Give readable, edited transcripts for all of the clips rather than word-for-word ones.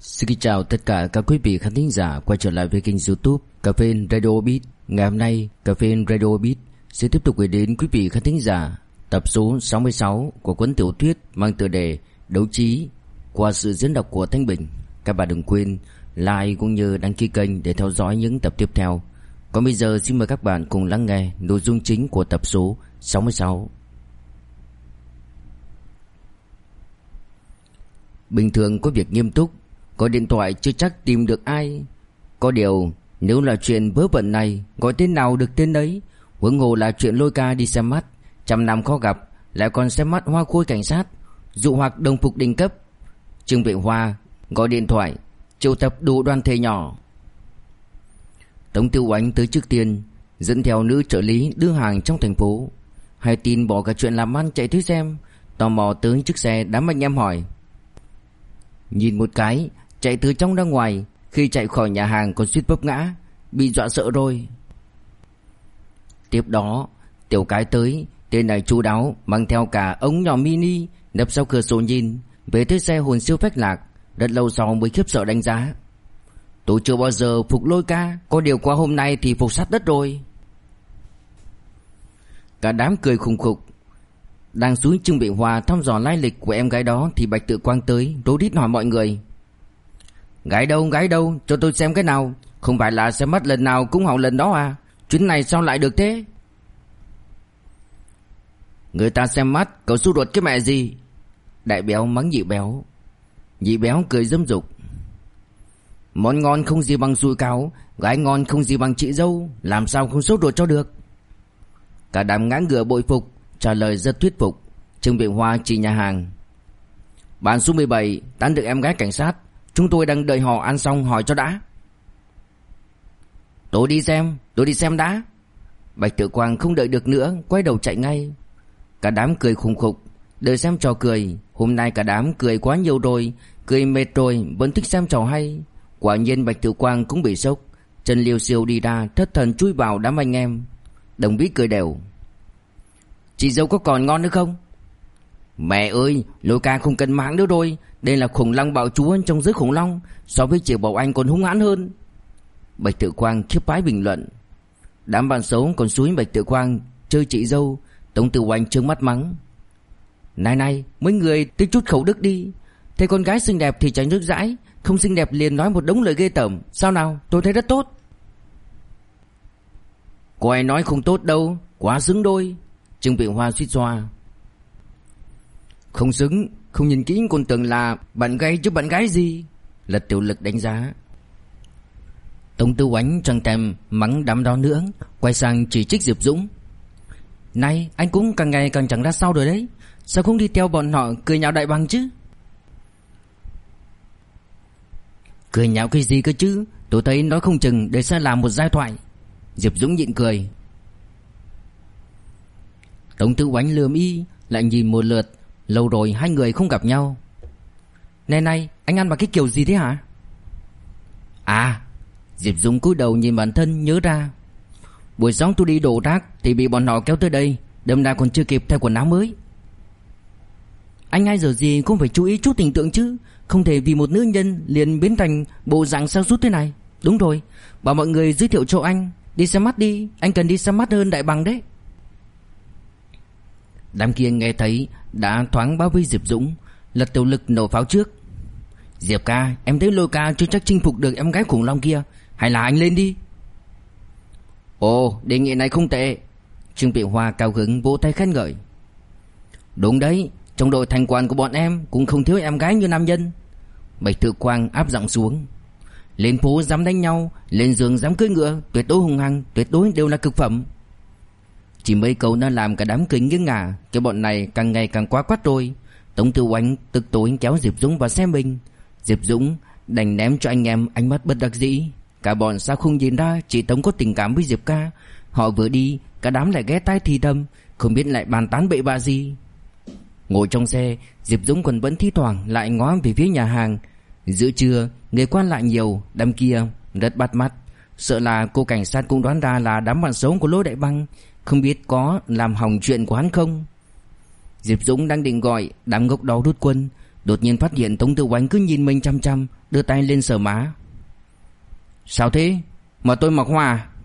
Xin kính chào tất cả các quý vị khán thính giả quay trở lại với kênh YouTube Cà phê Radio Beat. Ngày hôm nay, Cà phê Radio Beat sẽ tiếp tục gửi đến quý vị khán thính giả tập số 66 của cuốn tiểu thuyết mang tựa đề Đấu Trí qua sự diễn đọc của Thanh Bình. Các bạn đừng quên like cũng như đăng ký kênh để theo dõi những tập tiếp theo. Còn bây giờ xin mời các bạn cùng lắng nghe nội dung chính của tập số 66. Bình thường có việc nghiêm túc, gọi điện thoại chưa chắc tìm được ai. Có điều nếu là chuyện vớ vẩn này, gọi tên nào được tên đấy. Huống hồ là chuyện lôi ca đi xem mắt, trăm năm khó gặp, lại còn xem mắt hoa khôi cảnh sát, dụ hoặc đồng phục đỉnh cấp. Trương Vệ Hoa gọi điện thoại triệu tập đủ đoàn thể nhỏ. Tống Tiêu Oánh tới trước tiên, dẫn theo nữ trợ lý đưa hàng trong thành phố. Hay tin bỏ cả chuyện làm ăn chạy tới xem, tò mò tới chiếc xe. Đám anh em hỏi, nhìn một cái, chạy từ trong ra ngoài. Khi chạy khỏi nhà hàng còn suýt vấp ngã, bị dọa sợ rồi. Tiếp đó Tiểu Cái tới, tên này chu đáo, mang theo cả ống nhỏ mini, nấp sau cửa sổ nhìn. Về tới xe hồn siêu phách lạc, rất lâu sau mới khiếp sợ đánh giá. Tôi chưa bao giờ phục lôi ca, có điều qua hôm nay thì phục sát đất rồi. Cả đám cười khùng khục. Đang xuống Trương Vệ Hoa thăm dò lai lịch của em gái đó thì Bạch Tự Quang tới, rối rít hỏi mọi người: gái đâu, cho tôi xem cái nào. Không phải là xem mắt lần nào cũng hỏng lần đó à? Chuyến này sao lại được thế? Người ta xem mắt, cậu xu ruột cái mẹ gì? Đại Béo mắng Nhị Béo. Nhị Béo cười dâm dục. Món ngon không gì bằng sủi cảo, gái ngon không gì bằng chị dâu, làm sao không sốt ruột cho được? Cả đám ngã ngửa bội phục, trả lời rất thuyết phục. Trương Vệ Hoa chỉ nhà hàng: bàn số 17 tán được em gái cảnh sát, chúng tôi đang đợi họ ăn xong hỏi cho đã. Tôi đi xem đã. Bạch Tự Quang không đợi được nữa, quay đầu chạy ngay. Cả đám cười khùng khục, đợi xem trò cười. Hôm nay cả đám cười quá nhiều rồi, cười mệt rồi, vẫn thích xem trò hay. Quả nhiên Bạch Tự Quang cũng bị sốc. Trần Liêu Siêu đi ra, thất thần chui vào đám anh em. Đồng Vĩ cười đều: chị dâu có còn ngon nữa không? Mẹ ơi, lôi ca không cần mắng nữa rồi. Đây là khủng long bạo chúa trong giới khủng long, so với Triệu Bảo Anh còn hung hãn hơn. Bạch Tự Quang khiếp vãi bình luận. Đám bạn xấu còn xúi Bạch Tự Quang chơi chị dâu. Tống Tiêu Oánh trợn mắt mắng: Này, mấy người tích chút khẩu đức đi. Thấy con gái xinh đẹp thì tránh nước dãi, không xinh đẹp liền nói một đống lời ghê tởm. Sao nào, tôi thấy rất tốt. Có ai nói không tốt đâu, quá xứng đôi. Trương Vệ Hoa suýt xoa: không xứng, không nhìn kỹ còn tưởng là bạn gái chứ bạn gái gì. Lật Tiểu Lực đánh giá. Tống Tư Oánh chẳng thèm mắng đám đó nữa, quay sang chỉ trích Diệp Dũng: này, anh cũng càng ngày càng chẳng ra sao rồi đấy. Sao không đi theo bọn họ cười nhạo Đại Bằng chứ? Cười nhạo cái gì cơ chứ? Tôi thấy nói không chừng để sẽ làm một giai thoại. Diệp Dũng nhịn cười. Tống Tư Oánh lườm y, lại nhìn một lượt. Lâu rồi hai người không gặp nhau. Này, anh ăn bằng cái kiểu gì thế hả? À, Diệp Dũng cúi đầu nhìn bản thân nhớ ra. Buổi sáng tôi đi đổ rác thì bị bọn họ kéo tới đây, đâm ra còn chưa kịp thay quần áo mới. Anh ai giờ gì cũng phải chú ý chút hình tượng chứ, không thể vì một nữ nhân liền biến thành bộ dạng sa sút thế này. Đúng rồi, bảo mọi người giới thiệu cho anh đi xem mắt đi, anh cần đi xem mắt hơn Đại Bằng đấy. Đám kia nghe thấy đã thoáng báo với Diệp Dũng. Lật Tiểu Lực nổ pháo trước: Diệp ca, em thấy lôi ca chưa chắc chinh phục được em gái khủng long kia, hay là anh lên đi. Ồ, đề nghị này không tệ. Trương Vệ Hoa cao hứng vỗ tay khen ngợi. Đúng đấy, trong đội thành quản của bọn em cũng không thiếu em gái như nam nhân. Bạch Tự Quang áp giọng xuống: lên phố dám đánh nhau, lên giường dám cưỡi ngựa, tuyệt đối hung hăng, tuyệt đối đều là cực phẩm. Chỉ mấy câu đã làm cả đám cười nghiêng ngả. Cái bọn này càng ngày càng quá quắt rồi. Tống Tư Oánh tức tối kéo Diệp Dũng vào xe mình. Diệp Dũng đành ném cho anh em ánh mắt bất đắc dĩ. Cả bọn sao không nhìn ra chị Tống có tình cảm với Diệp ca. Họ vừa đi, cả đám lại ghé tai thì thầm, không biết lại bàn tán bậy bạ gì. Ngồi trong xe, Diệp Dũng còn vẫn thi thoảng lại ngó về phía nhà hàng. Giữa trưa, người quan lại nhiều, đám kia rất bắt mắt. Sợ là cô cảnh sát cũng đoán ra là đám bạn xấu của Lô Đại Bằng, không biết có làm hỏng chuyện của hắn không. Diệp Dũng đang định gọi, đám ngốc đó rút quân. Đột nhiên phát hiện Tống Tư Oánh cứ nhìn mình chăm chăm, đưa tay lên sờ má. Sao thế? Mà tôi mặc hoa à?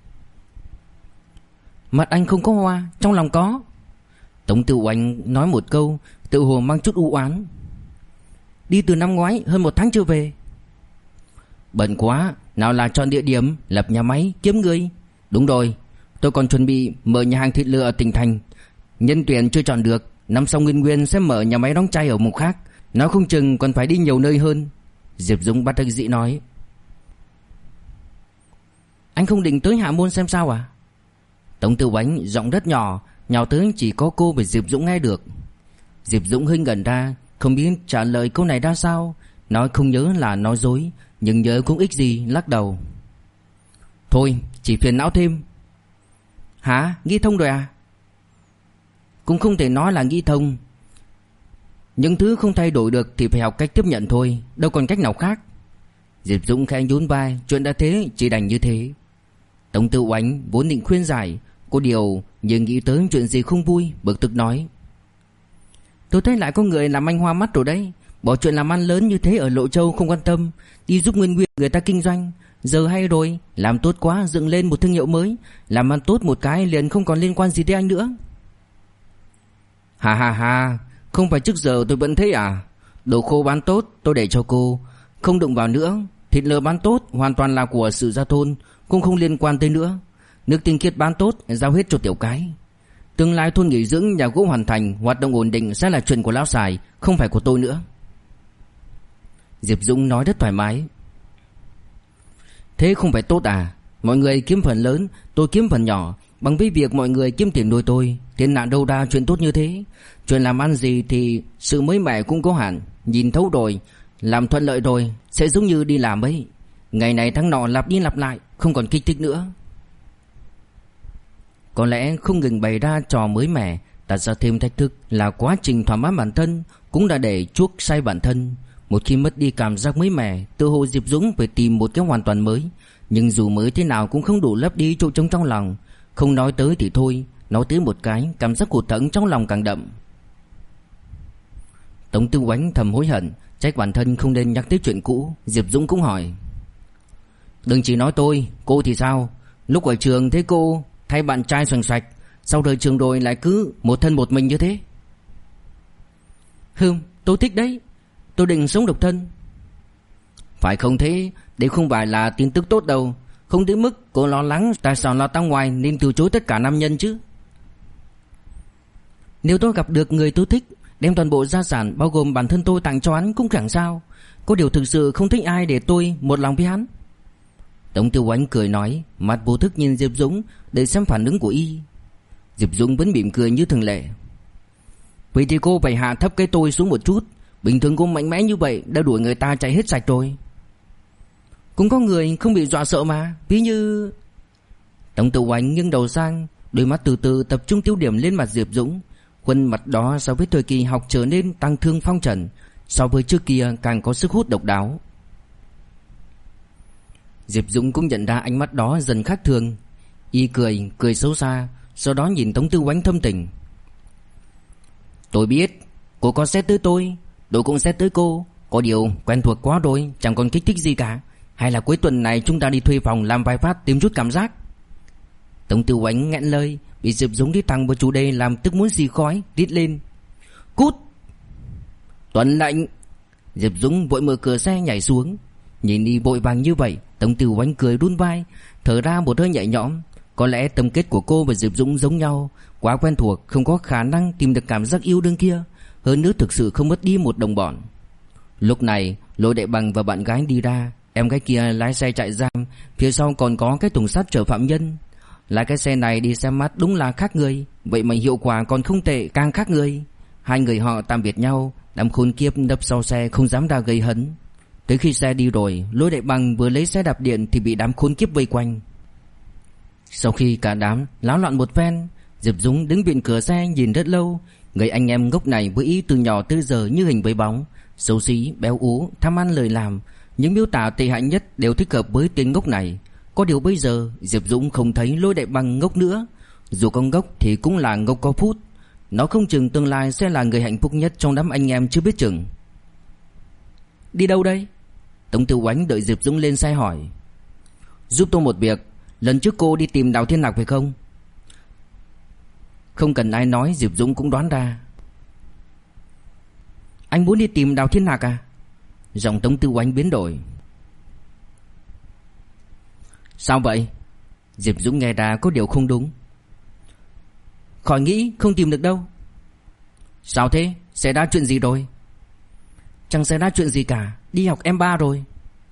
Mặt anh không có hoa, trong lòng có. Tống Tư Oánh nói một câu, tự hồ mang chút u oán. Đi từ năm ngoái hơn 1 tháng chưa về. Bận quá, nào là chọn địa điểm, lập nhà máy, kiếm người. Đúng rồi, tôi còn chuẩn bị mở nhà hàng thịt lửa ở tỉnh thành. Nhân tuyển chưa chọn được, năm sau Nguyên Nguyên sẽ mở nhà máy đóng chai ở vùng khác. Nói không chừng còn phải đi nhiều nơi hơn. Diệp Dũng bắt đắc dĩ nói. Anh không định tới Hạ Môn xem sao à? Tống Tư Oánh giọng rất nhỏ, nhỏ tới chỉ có cô và Diệp Dũng nghe được. Diệp Dũng hơi ngẩn ra, không biết trả lời câu này ra sao. Nói không nhớ là nói dối, nhưng nhớ cũng ích gì, lắc đầu. Thôi, chỉ phiền não thêm. Hả? Nghĩ thông rồi à? Cũng không thể nói là nghĩ thông. Những thứ không thay đổi được thì phải học cách tiếp nhận thôi, đâu còn cách nào khác. Diệp Dũng khẽ nhún vai, chuyện đã thế chỉ đành như thế. Tống Tư Oánh vốn định khuyên giải, có điều nhưng nghĩ tới chuyện gì không vui, bực tức nói. Tôi thấy lại có người làm anh hoa mắt rồi đấy. Bỏ chuyện làm ăn lớn như thế ở Lộ Châu không quan tâm, đi giúp Nguyên Nguyên người ta kinh doanh. Giờ hay rồi, làm tốt quá, dựng lên một thương hiệu mới, làm ăn tốt một cái liền không còn liên quan gì tới anh nữa. Ha ha ha, không phải trước giờ tôi vẫn thế à? Đồ khô bán tốt tôi để cho cô, không đụng vào nữa. Thịt lợn bán tốt hoàn toàn là của Sự Gia Thôn, cũng không liên quan tới nữa. Nước tinh khiết bán tốt giao hết cho Tiểu Cái. Tương lai thôn nghỉ dưỡng nhà gỗ hoàn thành, hoạt động ổn định sẽ là chuyện của lão Sài, không phải của tôi nữa. Diệp Dũng nói rất thoải mái. Thế không phải tốt à? Mọi người kiếm phần lớn, tôi kiếm phần nhỏ. Bằng với việc mọi người kiếm tiền nuôi tôi, tiền nạn đâu ra chuyện tốt như thế. Chuyện làm ăn gì thì sự mới mẻ cũng có hạn. Nhìn thấu rồi, làm thuận lợi rồi, sẽ giống như đi làm ấy. Ngày này tháng nọ lặp đi lặp lại, không còn kích thích nữa. Có lẽ không ngừng bày ra trò mới mẻ, đặt ra thêm thách thức là quá trình thỏa mãn bản thân, cũng đã để chuốc say bản thân. Một khi mất đi cảm giác mới mẻ, tự hồ Diệp Dũng phải tìm một cái hoàn toàn mới. Nhưng dù mới thế nào cũng không đủ lấp đi chỗ trống trong lòng. Không nói tới thì thôi, nói tới một cái, cảm giác hụt hẫng trong lòng càng đậm. Tống Tư Oánh thầm hối hận, trách bản thân không nên nhắc tới chuyện cũ. Diệp Dũng cũng hỏi. Đừng chỉ nói tôi, cô thì sao? Lúc ở trường thấy cô thay bạn trai xoành xoạch, sau rời trường rồi lại cứ một thân một mình như thế. Tôi thích đấy. Tôi định sống độc thân. Phải không thế? Đấy không phải là tin tức tốt đâu. Không đến mức cô lo lắng tại sao lo tao ngoài nên từ chối tất cả nam nhân chứ. Nếu tôi gặp được người tôi thích, đem toàn bộ gia sản bao gồm bản thân tôi tặng cho hắn cũng chẳng sao. Có điều thực sự không thích ai để tôi một lòng với hắn. Tống Tư Oánh cười nói, mặt vô thức nhìn Diệp Dũng để xem phản ứng của y. Diệp Dũng vẫn mỉm cười như thường lệ. Vậy thì cô phải hạ thấp cái tôi xuống một chút. Bình thường cô mạnh mẽ như vậy đã đuổi người ta chạy hết sạch rồi. Cũng có người không bị dọa sợ mà, ví như... Tống Tư Oánh nghiêng đầu sang, đôi mắt từ từ tập trung tiêu điểm lên mặt Diệp Dũng. Khuôn mặt đó so với thời kỳ học trở nên tăng thương phong trần, so với trước kia càng có sức hút độc đáo. Diệp Dũng cũng nhận ra ánh mắt đó dần khác thường. Y cười xấu xa, sau đó nhìn Tống Tư Oánh thâm tình. Tôi biết, cô có xét tới tôi cũng xét tới cô. Có điều quen thuộc quá rồi, chẳng còn kích thích gì cả. Hay là cuối tuần này chúng ta đi thuê phòng làm vài phát tìm chút cảm giác. Tống Tư Oánh nghẹn lời, bị Diệp Dũng đi thẳng vào chủ đề làm tức muốn xì khói, rít lên. Cút! Tuân lệnh! Diệp Dũng vội mở cửa xe nhảy xuống. Nhìn đi vội vàng như vậy, Tống Tư Oánh cười đun vai, thở ra một hơi nhẹ nhõm. Có lẽ tâm kết của cô và Diệp Dũng giống nhau, quá quen thuộc, không có khả năng tìm được cảm giác yêu đương kia. Hơn nữa thực sự không mất đi một đồng bọn. Lúc này Lôi Đại Bằng và bạn gái đi ra. Em gái kia lái xe chạy giam, phía sau còn có cái thùng sắt chở phạm nhân. Lái cái xe này đi xem mắt đúng là khác người. Vậy mà hiệu quả còn không tệ, càng khác người. Hai người họ tạm biệt nhau. Đám khốn kiếp nấp sau xe không dám ra gây hấn. Tới khi xe đi rồi, Lôi Đại Bằng vừa lấy xe đạp điện thì bị đám khốn kiếp vây quanh. Sau khi cả đám láo loạn một phen, Diệp Dũng đứng bên cửa xe nhìn rất lâu. Người anh em ngốc này với ý từ nhỏ tới giờ như hình với bóng, xấu xí, béo ú, tham ăn lời làm. Những miêu tả tệ hại nhất đều thích hợp với tên ngốc này. Có điều bây giờ Diệp Dũng không thấy Lôi Đại Bằng ngốc nữa. Dù có ngốc thì cũng là ngốc có phút. Nó không chừng tương lai sẽ là người hạnh phúc nhất trong đám anh em chưa biết chừng. Đi đâu đây? Tống Tư Oánh đợi Diệp Dũng lên xe hỏi. Giúp tôi một việc. Lần trước cô đi tìm Đào Thiên Lạc phải không? Không cần ai nói, Diệp Dũng cũng đoán ra. Anh muốn đi tìm Đào Thiên Lạc à? Giọng Tống Tư Oánh biến đổi. Sao vậy? Diệp Dũng nghe ra có điều không đúng. Khỏi nghĩ, không tìm được đâu. Sao thế? Xảy ra chuyện gì rồi? Chẳng xảy ra chuyện gì cả. Đi học M3 rồi.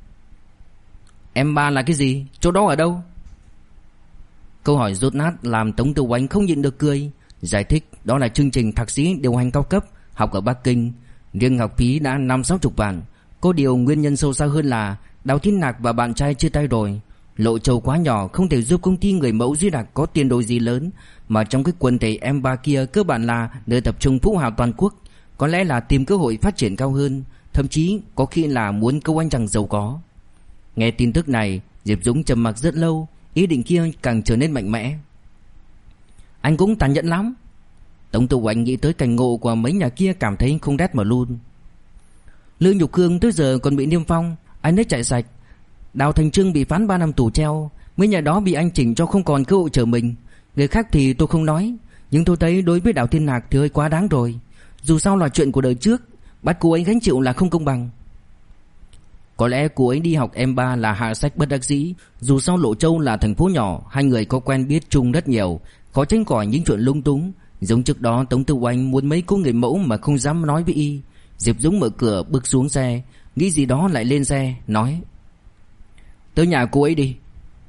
M3 là cái gì? Chỗ đó ở đâu? Câu hỏi dốt nát làm Tống Tư Oánh không nhịn được cười. Giải thích đó là chương trình thạc sĩ điều hành cao cấp, học ở Bắc Kinh. Riêng học phí đã 50-60 vạn. Có điều nguyên nhân sâu xa hơn là Đào Thiên Lạc và bạn trai chia tay rồi. Lộ Châu quá nhỏ, không thể giúp công ty người mẫu Duy Đặc có tiền đồ gì lớn. Mà trong cái quần thể M3 kia cơ bản là nơi tập trung phú hào toàn quốc. Có lẽ là tìm cơ hội phát triển cao hơn, thậm chí có khi là muốn câu anh chàng giàu có. Nghe tin tức này, Diệp Dũng trầm mặc rất lâu. Ý định kia càng trở nên mạnh mẽ. Anh cũng tàn nhẫn lắm. Tống Tư Oánh nghĩ tới cảnh ngộ của mấy nhà kia cảm thấy không rét mà run. Lư Nhục Cương tới giờ còn bị niêm phong, anh ấy chạy sạch. Đào Thành Trương bị phán 3 năm tù treo. Mấy nhà đó bị anh chỉnh cho không còn cơ hội chờ mình. Người khác thì tôi không nói, nhưng tôi thấy đối với Đào Thiên Lạc thì hơi quá đáng rồi. Dù sao là chuyện của đời trước, bắt cô ấy gánh chịu là không công bằng. Có lẽ cô ấy đi học M3 là hạ sách bất đắc dĩ. Dù sao Lộ Châu là thành phố nhỏ, hai người có quen biết chung rất nhiều, khó tránh khỏi những chuyện lung túng. Giống trước đó Tống Tư Oánh muốn mấy cô người mẫu mà không dám nói với y. Diệp Dũng mở cửa bước xuống xe, nghĩ gì đó lại lên xe, nói: tới nhà cô ấy đi.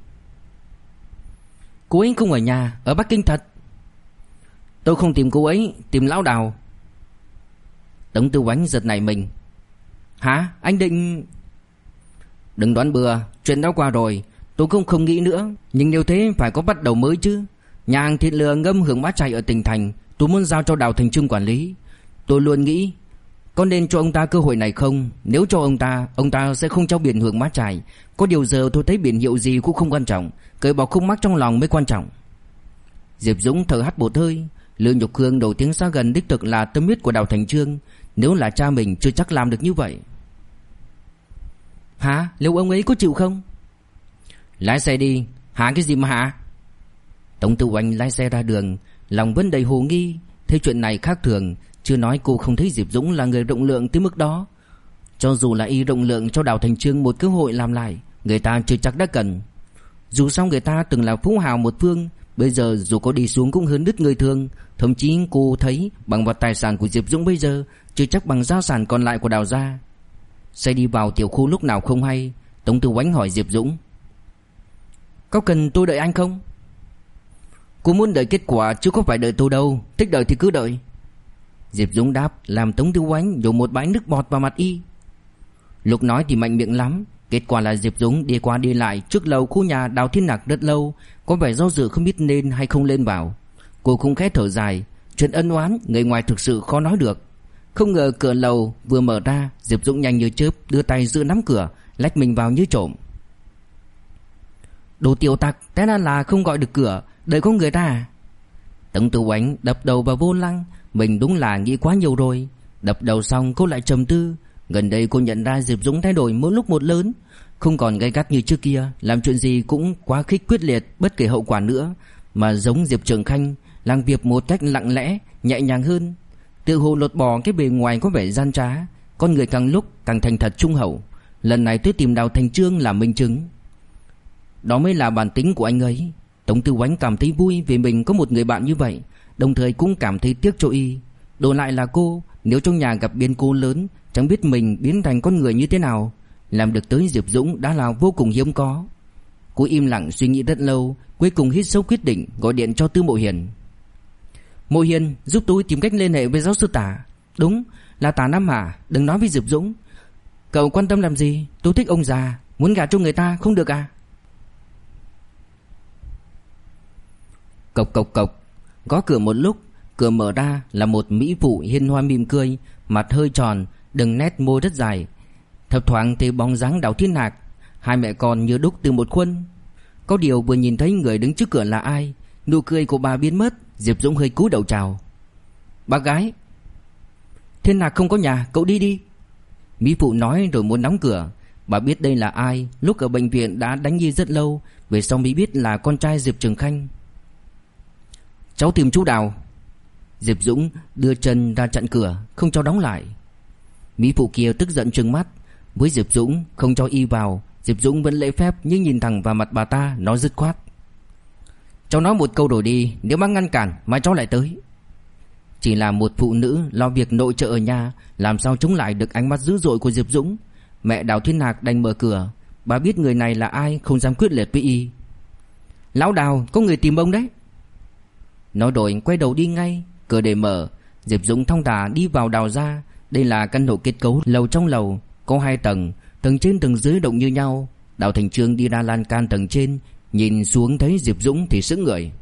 Cô ấy không ở nhà, ở Bắc Kinh thật. Tôi không tìm cô ấy, tìm lão Đào. Tống Tư Oánh giật nảy mình. Hả? Anh định... Đừng đoán bừa, chuyện đã qua rồi. Tôi cũng không nghĩ nữa. Nhưng nếu thế phải có bắt đầu mới chứ. Nhà hàng thịt lừa ngâm Hưởng Bá Trại ở tỉnh thành, tôi muốn giao cho Đào Thành Trương quản lý. Tôi luôn nghĩ có nên cho ông ta cơ hội này không. Nếu cho ông ta sẽ không cho biển Hưởng Bá Trại. Có điều giờ tôi thấy biển hiệu gì cũng không quan trọng, cởi bỏ khúc mắc trong lòng mới quan trọng. Diệp Dũng thở hắt một hơi. Lư Nhục Cương đầu tiếng xa gần đích thực là tâm huyết của Đào Thành Trương. Nếu là cha mình chưa chắc làm được như vậy. Hả? Liệu ông ấy có chịu không? Lái xe đi. Hả cái gì mà hả? Tống Tư Oánh lái xe ra đường, lòng vẫn đầy hồ nghi. Thấy chuyện này khác thường. Chưa nói cô không thấy Diệp Dũng là người rộng lượng tới mức đó. Cho dù là y rộng lượng cho Đào Thành Trương một cơ hội làm lại, người ta chưa chắc đã cần. Dù sao người ta từng là phú hào một phương, bây giờ dù có đi xuống cũng hơn đứt người thường. Thậm chí cô thấy bằng vật tài sản của Diệp Dũng bây giờ chưa chắc bằng gia sản còn lại của Đào gia. Xe đi vào tiểu khu lúc nào không hay. Tống Tư Oánh hỏi Diệp Dũng: có cần tôi đợi anh không? Cô muốn đợi kết quả chứ có phải đợi tôi đâu. Thích đợi thì cứ đợi. Diệp Dũng đáp làm Tống Tư Oánh nhổ một bãi nước bọt vào mặt y. Lúc nói thì mạnh miệng lắm. Kết quả là Diệp Dũng đi qua đi lại trước lầu khu nhà Đào Thiên Lạc rất lâu, có vẻ do dự không biết nên hay không lên vào. Cô cũng khẽ thở dài. Chuyện ân oán người ngoài thực sự khó nói được. Không ngờ cửa lầu vừa mở ra, Diệp Dũng nhanh như chớp đưa tay giữ nắm cửa, lách mình vào như trộm. Đồ tiểu tặc, té ra là không gọi được cửa, đợi có người ta à? Tống Tư Oánh đập đầu vào vô lăng. Mình đúng là nghĩ quá nhiều rồi. Đập đầu xong cô lại trầm tư. Gần đây cô nhận ra Diệp Dũng thay đổi mỗi lúc một lớn, không còn gay gắt như trước kia, làm chuyện gì cũng quá khích quyết liệt, bất kể hậu quả nữa, mà giống Diệp Trường Khanh, làm việc một cách lặng lẽ, nhẹ nhàng hơn. Tự hồ lột bỏ cái bề ngoài có vẻ gian trá, con người càng lúc càng thành thật trung hậu. Lần này tôi tìm Đào Thành Trương làm minh chứng. Đó mới là bản tính của anh ấy. Tống Tư Oánh cảm thấy vui vì mình có một người bạn như vậy, đồng thời cũng cảm thấy tiếc cho y. Đổi lại là cô, nếu trong nhà gặp biến cố lớn, chẳng biết mình biến thành con người như thế nào. Làm được tới Diệp Dũng đã là vô cùng hiếm có. Cô im lặng suy nghĩ rất lâu, cuối cùng hít sâu quyết định gọi điện cho Tư Mộ Hiền. Mộ Hiền, giúp tôi tìm cách liên hệ với giáo sư Tả. Đúng, là Tả Nam Hà, đừng nói với Diệp Dũng. Cậu quan tâm làm gì? Tôi thích ông già, muốn gả cho người ta không được à? Cộc cộc cộc. Gõ cửa một lúc, cửa mở ra là một mỹ phụ hiền hoa mỉm cười, mặt hơi tròn, đường nét môi rất dài. Thấp thoáng thấy bóng dáng Đào Thiên Lạc. Hai mẹ con như đúc từ một khuôn. Có điều vừa nhìn thấy người đứng trước cửa là ai, nụ cười của bà biến mất. Diệp Dũng hơi cúi đầu chào. Bác gái. Thiên Lạc không có nhà, cậu đi đi. Mỹ phụ nói rồi muốn đóng cửa. Bà biết đây là ai, lúc ở bệnh viện đã đánh Nhi rất lâu, về sau mới biết là con trai Diệp Trường Khanh. Cháu tìm chú Đào. Diệp Dũng đưa chân ra chặn cửa, không cho đóng lại. Mỹ phụ kia tức giận trừng mắt với Diệp Dũng, không cho y vào. Diệp Dũng vẫn lễ phép nhưng nhìn thẳng vào mặt bà ta, nói dứt khoát: cháu nói một câu rồi đi, nếu bác ngăn cản mai cháu lại tới. Chỉ là một phụ nữ lo việc nội trợ ở nhà, làm sao chống lại được ánh mắt dữ dội của Diệp Dũng. Mẹ Đào Thiên Hạc đành mở cửa. Bà biết người này là ai, không dám quyết liệt với y. Lão Đào, có người tìm ông đấy. Nói rồi quay đầu đi ngay. Cửa để mở, Diệp Dũng thong thả đi vào đào ra. Đây là căn hộ kết cấu lầu trong lầu, có 2 tầng, tầng trên tầng dưới động như nhau. Đào Thành Trương đi ra lan can tầng trên, nhìn xuống thấy Diệp Dũng thì sững người.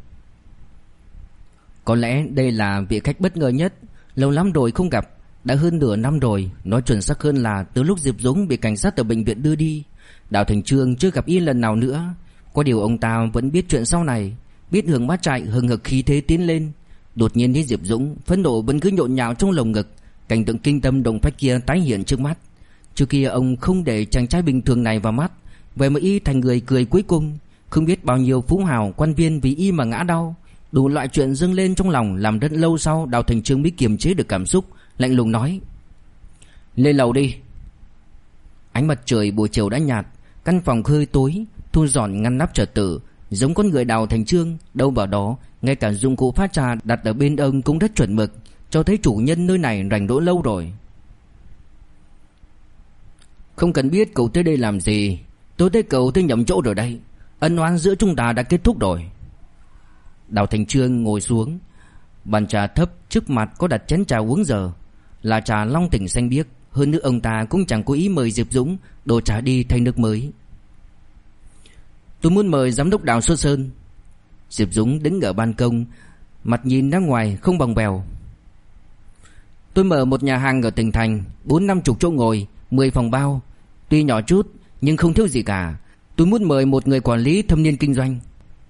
Có lẽ đây là vị khách bất ngờ nhất. Lâu lắm rồi không gặp, đã hơn nửa năm rồi. Nói chuẩn xác hơn là từ lúc Diệp Dũng bị cảnh sát ở bệnh viện đưa đi, Đào Thành Trương chưa gặp y lần nào nữa. Có điều ông ta vẫn biết chuyện sau này, biết Hương Bá Trại hừng hực khí thế tiến lên. Đột nhiên thấy Diệp Dũng, phẫn nộ vẫn cứ nhộn nhạo trong lồng ngực. Cảnh tượng kinh tâm động phách kia tái hiện trước mắt. Trước kia ông không để chàng trai bình thường này vào mắt, vậy mà y thành người cười cuối cùng. Không biết bao nhiêu phú hào quan viên vì y mà ngã đau. Đủ loại chuyện dâng lên trong lòng, làm rất lâu sau Đào Thành Trương mới kiềm chế được cảm xúc, lạnh lùng nói: lên lầu đi. Ánh mặt trời buổi chiều đã nhạt, căn phòng hơi tối, thu dọn ngăn nắp trật tự, giống con người Đào Thành Trương đâu vào đó. Ngay cả dụng cụ pha trà đặt ở bên ông cũng rất chuẩn mực, cho thấy chủ nhân nơi này rảnh rỗi lâu rồi. Không cần biết cậu tới đây làm gì, tôi thấy cậu tới nhầm chỗ rồi đây. Ân oán giữa chúng ta đã kết thúc rồi. Đào Thành Trương ngồi xuống. Bàn trà thấp trước mặt có đặt chén trà uống giờ, là trà Long Tỉnh xanh biếc. Hơn nữa ông ta cũng chẳng cố ý mời Diệp Dũng đổ trà đi thay nước mới. Tôi muốn mời giám đốc Đào Xuất Sơn. Diệp Dũng đứng ở ban công, mặt nhìn ra ngoài không bòng bèo. Tôi mở một nhà hàng ở tỉnh thành, 40-50 chỗ ngồi, 10 phòng bao. Tuy nhỏ chút nhưng không thiếu gì cả. Tôi muốn mời một người quản lý thâm niên kinh doanh.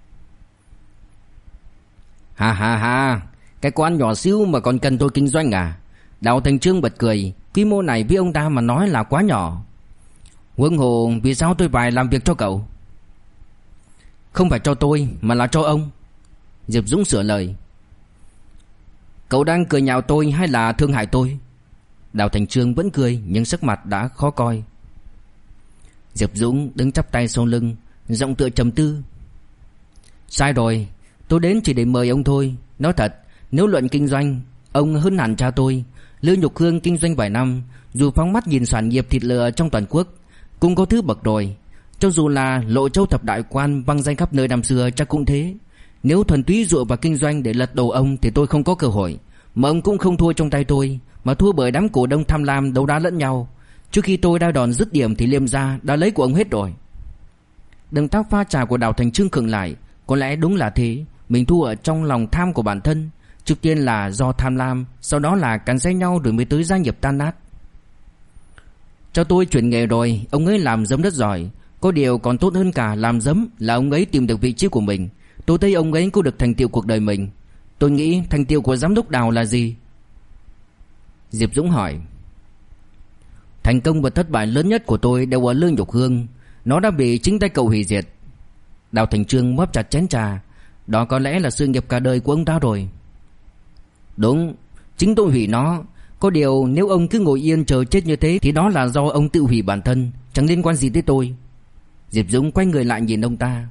Ha, cái quán nhỏ xíu mà còn cần tôi kinh doanh à? Đào Thành Trương bật cười. Quy mô này với ông ta mà nói là quá nhỏ. Huống hồ vì sao tôi phải làm việc cho cậu? Không phải cho tôi mà là cho ông. Diệp Dũng sửa lời. Cậu đang cười nhạo tôi hay là thương hại tôi? Đào Thành Trương vẫn cười nhưng sắc mặt đã khó coi. Diệp Dũng đứng chắp tay sau lưng, giọng tựa trầm tư. Sai rồi, tôi đến chỉ để mời ông thôi. Nói thật, nếu luận kinh doanh, ông hơn hẳn cha tôi. Lưu Nhục Hương kinh doanh vài năm, dù phóng mắt nhìn sản nghiệp thịt lợn trong toàn quốc, cũng có thứ bậc rồi. Cho dù là Lộ Châu thập đại quan vang danh khắp nơi năm xưa chắc cũng thế. Nếu thuần túy dựa vào kinh doanh để lật đổ ông thì tôi không có cơ hội. Mà ông cũng không thua trong tay tôi, mà thua bởi đám cổ đông tham lam đấu đá lẫn nhau. Trước khi tôi đao đòn dứt điểm thì Liêm gia đã lấy của ông hết rồi. Động tác pha trà của Đào Thành Trương khựng lại. Có lẽ đúng là thế. Mình thua ở trong lòng tham của bản thân. Trước tiên là do tham lam, sau đó là cắn xé nhau rồi mới tới gia nghiệp tan nát. Cho tôi chuyển nghề rồi, ông ấy làm giấm rất giỏi. Có điều còn tốt hơn cả làm giấm là ông ấy tìm được vị trí của mình. Tôi thấy ông ấy có được thành tựu cuộc đời mình. Tôi nghĩ thành tựu của giám đốc Đào là gì? Diệp Dũng hỏi. Thành công và thất bại lớn nhất của tôi đều ở Lưu Nhục Hương. Nó đã bị chính tay cậu hủy diệt. Đào Thành Trương móp chặt chén trà. Đó có lẽ là sự nghiệp cả đời của ông ta rồi. Đúng, chính tôi hủy nó. Có điều nếu ông cứ ngồi yên chờ chết như thế thì đó là do ông tự hủy bản thân, chẳng liên quan gì tới tôi. Diệp Dũng quay người lại nhìn ông ta.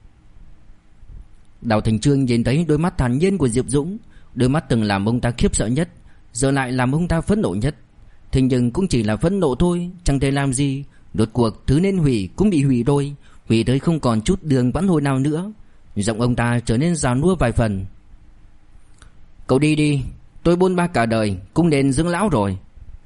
Đào Thành Trương nhìn thấy đôi mắt thản nhiên của Diệp Dũng. Đôi mắt từng làm ông ta khiếp sợ nhất, giờ lại làm ông ta phẫn nộ nhất. Thế nhưng cũng chỉ là phẫn nộ thôi, chẳng thể làm gì. Đột cuộc thứ nên hủy cũng bị hủy rồi, hủy tới không còn chút đường vãn hồi nào nữa. Giọng ông ta trở nên già nua vài phần. Cậu đi đi, tôi bôn ba cả đời cũng nên dưỡng lão rồi.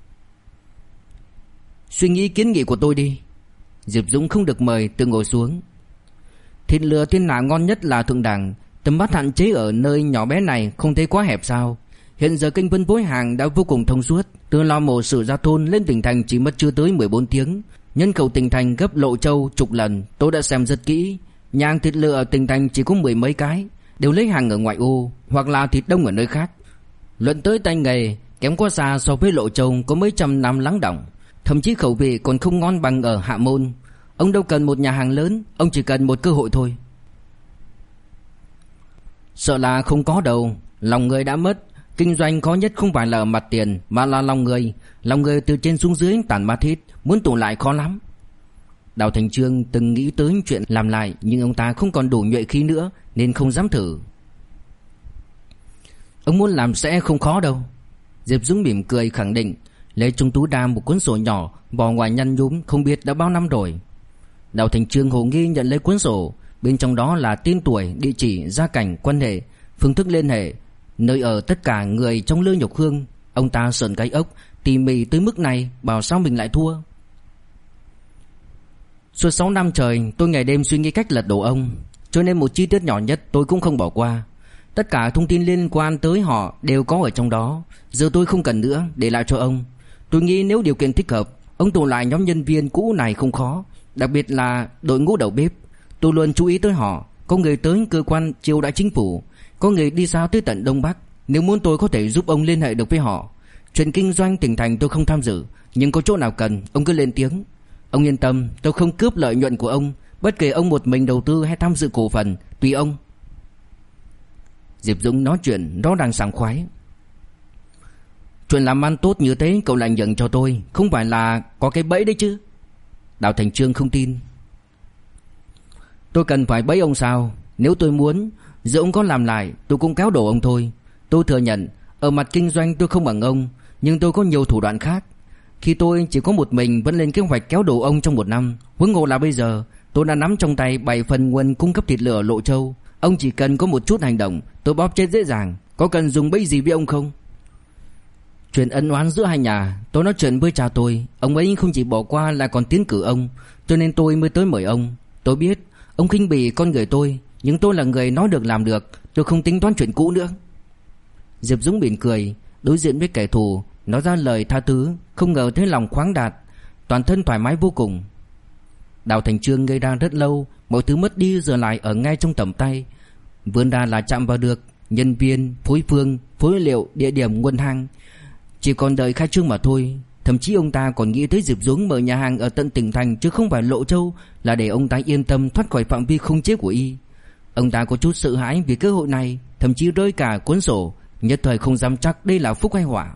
Suy nghĩ kiến nghị của tôi đi. Diệp Dũng không được mời, tự ngồi xuống. Thịt lừa thiên hạ ngon nhất là thượng đẳng. Tầm mắt hạn chế ở nơi nhỏ bé này không thấy quá hẹp sao? Hiện giờ kênh phân phối hàng đã vô cùng thông suốt. Từ Lò Mổ Sử ra thôn lên tỉnh thành chỉ mất chưa tới 14 tiếng. Nhân khẩu tỉnh thành gấp Lộ Châu chục lần. Tôi đã xem rất kỹ. Nhà hàng thịt lừa ở tỉnh thành chỉ có 10 mấy cái, đều lấy hàng ở ngoại ô hoặc là thịt đông ở nơi khác. Luận tới tay nghề, kém quá xa so với Lộ Châu có mấy trăm năm lắng đọng. Thậm chí khẩu vị còn không ngon bằng ở Hạ Môn. Ông đâu cần một nhà hàng lớn, ông chỉ cần một cơ hội thôi. Sợ là không có đâu. Lòng người đã mất. Kinh doanh khó nhất không phải là mặt tiền, mà là lòng người. Lòng người từ trên xuống dưới tản mát hết, muốn tụ lại khó lắm. Đào Thành Chương từng nghĩ tới chuyện làm lại, nhưng ông ta không còn đủ nhuệ khí nữa nên không dám thử. Ông muốn làm sẽ không khó đâu. Diệp Dũng mỉm cười khẳng định, lấy trong túi ra một cuốn sổ nhỏ, bỏ ngoài nhăn nhúm không biết đã bao năm rồi. Đào Thành Chương hồ nghi nhận lấy cuốn sổ. Bên trong đó là tên tuổi, địa chỉ, gia cảnh, quan hệ, phương thức liên hệ, nơi ở tất cả người trong Lư Nhục Hương. Ông ta sởn gai ốc, tỉ mỉ tới mức này, bảo sao mình lại thua. Suốt 6 năm trời tôi ngày đêm suy nghĩ cách lật đổ ông, cho nên một chi tiết nhỏ nhất tôi cũng không bỏ qua. Tất cả thông tin liên quan tới họ đều có ở trong đó. Giờ tôi không cần nữa, để lại cho ông. Tôi nghĩ nếu điều kiện thích hợp, ông tụ lại nhóm nhân viên cũ này không khó. Đặc biệt là đội ngũ đầu bếp. Tôi luôn chú ý tới họ. Có người tới cơ quan triều đại chính phủ, có người đi xa tới tận Đông Bắc. Nếu muốn tôi có thể giúp ông liên hệ được với họ. Chuyện kinh doanh tỉnh thành tôi không tham dự, nhưng có chỗ nào cần ông cứ lên tiếng. Ông yên tâm, tôi không cướp lợi nhuận của ông. Bất kể ông một mình đầu tư hay tham dự cổ phần, tùy ông. Diệp Dũng nói chuyện rõ ràng sảng khoái. Chuyện làm ăn tốt như thế cậu lại nhận cho tôi, không phải là có cái bẫy đấy chứ? Đào Thành Chương không tin. Tôi cần phải bẫy ông sao? Nếu tôi muốn, dù ông có làm lại, tôi cũng kéo đổ ông thôi. Tôi thừa nhận, ở mặt kinh doanh tôi không bằng ông, nhưng tôi có nhiều thủ đoạn khác. Khi tôi chỉ có một mình vẫn lên kế hoạch kéo đổ ông trong 1 năm, huống hồ là bây giờ tôi đã nắm trong tay 7 phần nguồn cung cấp thịt lợn ở Lộ Châu. Ông chỉ cần có một chút hành động, tôi bóp chết dễ dàng. Có cần dùng bẫy gì với ông không? Chuyện ân oán giữa hai nhà, tôi nói chuyện với cha tôi. Ông ấy không chỉ bỏ qua lại còn tiến cử ông, cho nên tôi mới tới mời ông. Tôi biết ông khinh bỉ con người tôi, nhưng tôi là người nói được làm được. Tôi không tính toán chuyện cũ nữa. Diệp Dũng mỉm cười, đối diện với kẻ thù, nói ra lời tha thứ. Không ngờ thấy lòng khoáng đạt, toàn thân thoải mái vô cùng. Đào Thành Chương ngây ra rất lâu. Mọi thứ mất đi giờ lại ở ngay trong tầm tay. Vươn ra là chạm vào được nhân viên, phối phương, phối liệu, địa điểm, nguồn hàng. Chỉ còn đợi khai trương mà thôi. Thậm chí ông ta còn nghĩ tới Diệp Dũng mở nhà hàng ở tận tỉnh thành chứ không phải Lộ Châu, là để ông ta yên tâm thoát khỏi phạm vi khống chế của y. Ông ta có chút sợ hãi vì cơ hội này, thậm chí rơi cả cuốn sổ, nhất thời không dám chắc đây là phúc hay họa.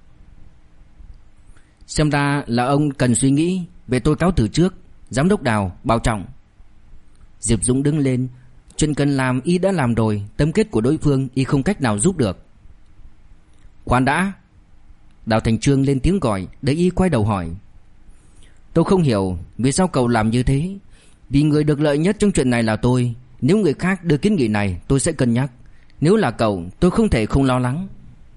Xem ra là ông cần suy nghĩ. Về tôi cáo từ trước. Giám đốc Đào, bảo trọng. Diệp Dũng đứng lên. Chuyện cần làm y đã làm rồi, tâm kết của đối phương y không cách nào giúp được. Khoan đã. Đào Thành Chương lên tiếng gọi, để y quay đầu hỏi. Tôi không hiểu vì sao cậu làm như thế. Vì người được lợi nhất trong chuyện này là tôi. Nếu người khác đưa kiến nghị này tôi sẽ cân nhắc. Nếu là cậu tôi không thể không lo lắng.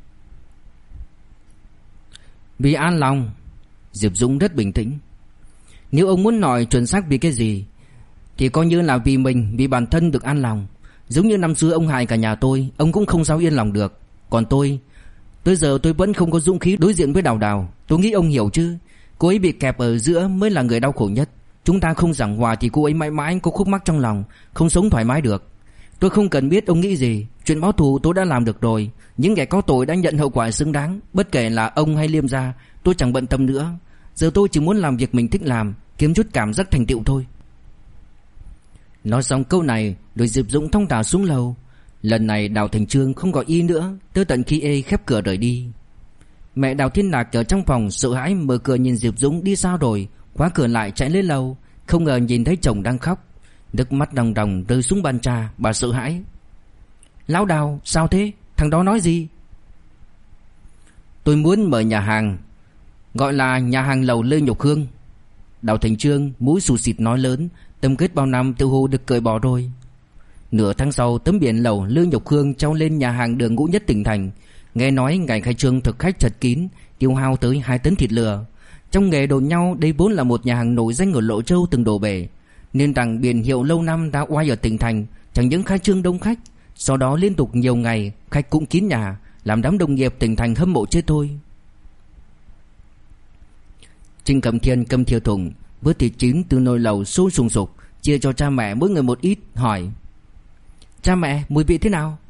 Vì an lòng. Diệp Dũng rất bình tĩnh. Nếu ông muốn nói chuẩn xác vì cái gì thì coi như là vì mình, vì bản thân được an lòng. Giống như năm xưa ông hại cả nhà tôi, ông cũng không sao yên lòng được. Còn tôi, tới giờ tôi vẫn không có dũng khí đối diện với Đào Đào. Tôi nghĩ ông hiểu chứ. Cô ấy bị kẹp ở giữa mới là người đau khổ nhất. Chúng ta không giảng hòa thì cô ấy mãi mãi có khúc mắc trong lòng, không sống thoải mái được. Tôi không cần biết ông nghĩ gì. Chuyện báo thù tôi đã làm được rồi. Những kẻ có tội đã nhận hậu quả xứng đáng. Bất kể là ông hay Liêm gia, tôi chẳng bận tâm nữa. Giờ tôi chỉ muốn làm việc mình thích làm, kiếm chút cảm giác thành tựu thôi. Nói xong câu này, rồi Diệp Dũng thong thả xuống lầu. Lần này Đào Thành Chương không gọi y nữa, tới tận khi y khép cửa rời đi. Mẹ Đào Thiên Lạc ở trong phòng sợ hãi mở cửa nhìn Diệp Dũng đi sao rồi, khóa cửa lại chạy lên lầu. Không ngờ nhìn thấy chồng đang khóc, nước mắt ròng ròng rơi xuống bàn trà. Bà sợ hãi. Lão Đào, sao thế? Thằng đó nói gì? Tôi muốn mở nhà hàng, gọi là nhà hàng lầu Lê Nhục Hương. Đào Thành Chương mũi sù xịt nói lớn. Tâm kết bao năm tự hồ được cởi bỏ rồi. Nửa tháng sau, tấm biển lầu Lê Nhục Hương treo lên nhà hàng đường ngũ nhất tỉnh thành. Nghe nói ngày khai trương thực khách chật kín, tiêu hao tới 2 tấn thịt lừa. Trong nghề đồn nhau đây vốn là một nhà hàng nổi danh ở Lộ Châu từng đổ bể, nên rằng biển hiệu lâu năm đã oai ở tỉnh thành. Chẳng những khai trương đông khách, sau đó liên tục nhiều ngày khách cũng kín nhà, làm đám đồng nghiệp tỉnh thành hâm mộ chết thôi. Trình Cẩm Thiên cầm thìa thùng vớt thịt chín từ nồi lẩu sôi sùng sục, chia cho cha mẹ mỗi người một ít, hỏi: Cha mẹ, mùi vị thế nào?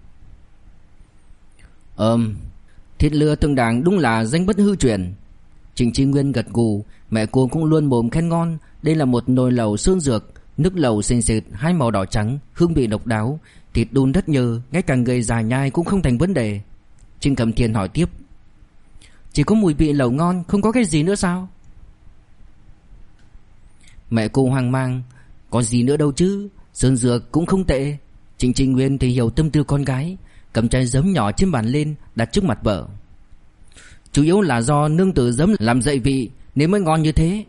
Thịt lừa Từng Đảng đúng là danh bất hư truyền. Trịnh Chí Nguyên gật gù. Mẹ cô cũng luôn mồm khen ngon. Đây là một nồi lẩu xương dược, nước lẩu sền sệt, hai màu đỏ trắng, hương vị độc đáo, thịt đun rất nhừ, ngay cả người già nhai cũng không thành vấn đề. Trinh Cẩm Thiên hỏi tiếp: chỉ có mùi vị lẩu ngon, không có cái gì nữa sao? Mẹ cô hoang mang: có gì nữa đâu chứ, sơn dược cũng không tệ. Trịnh Chí Nguyên thì hiểu tâm tư con gái, cầm chai giấm nhỏ trên bàn lên đặt trước mặt vợ. Chủ yếu là do nương tử giấm làm dậy vị nên mới ngon như thế.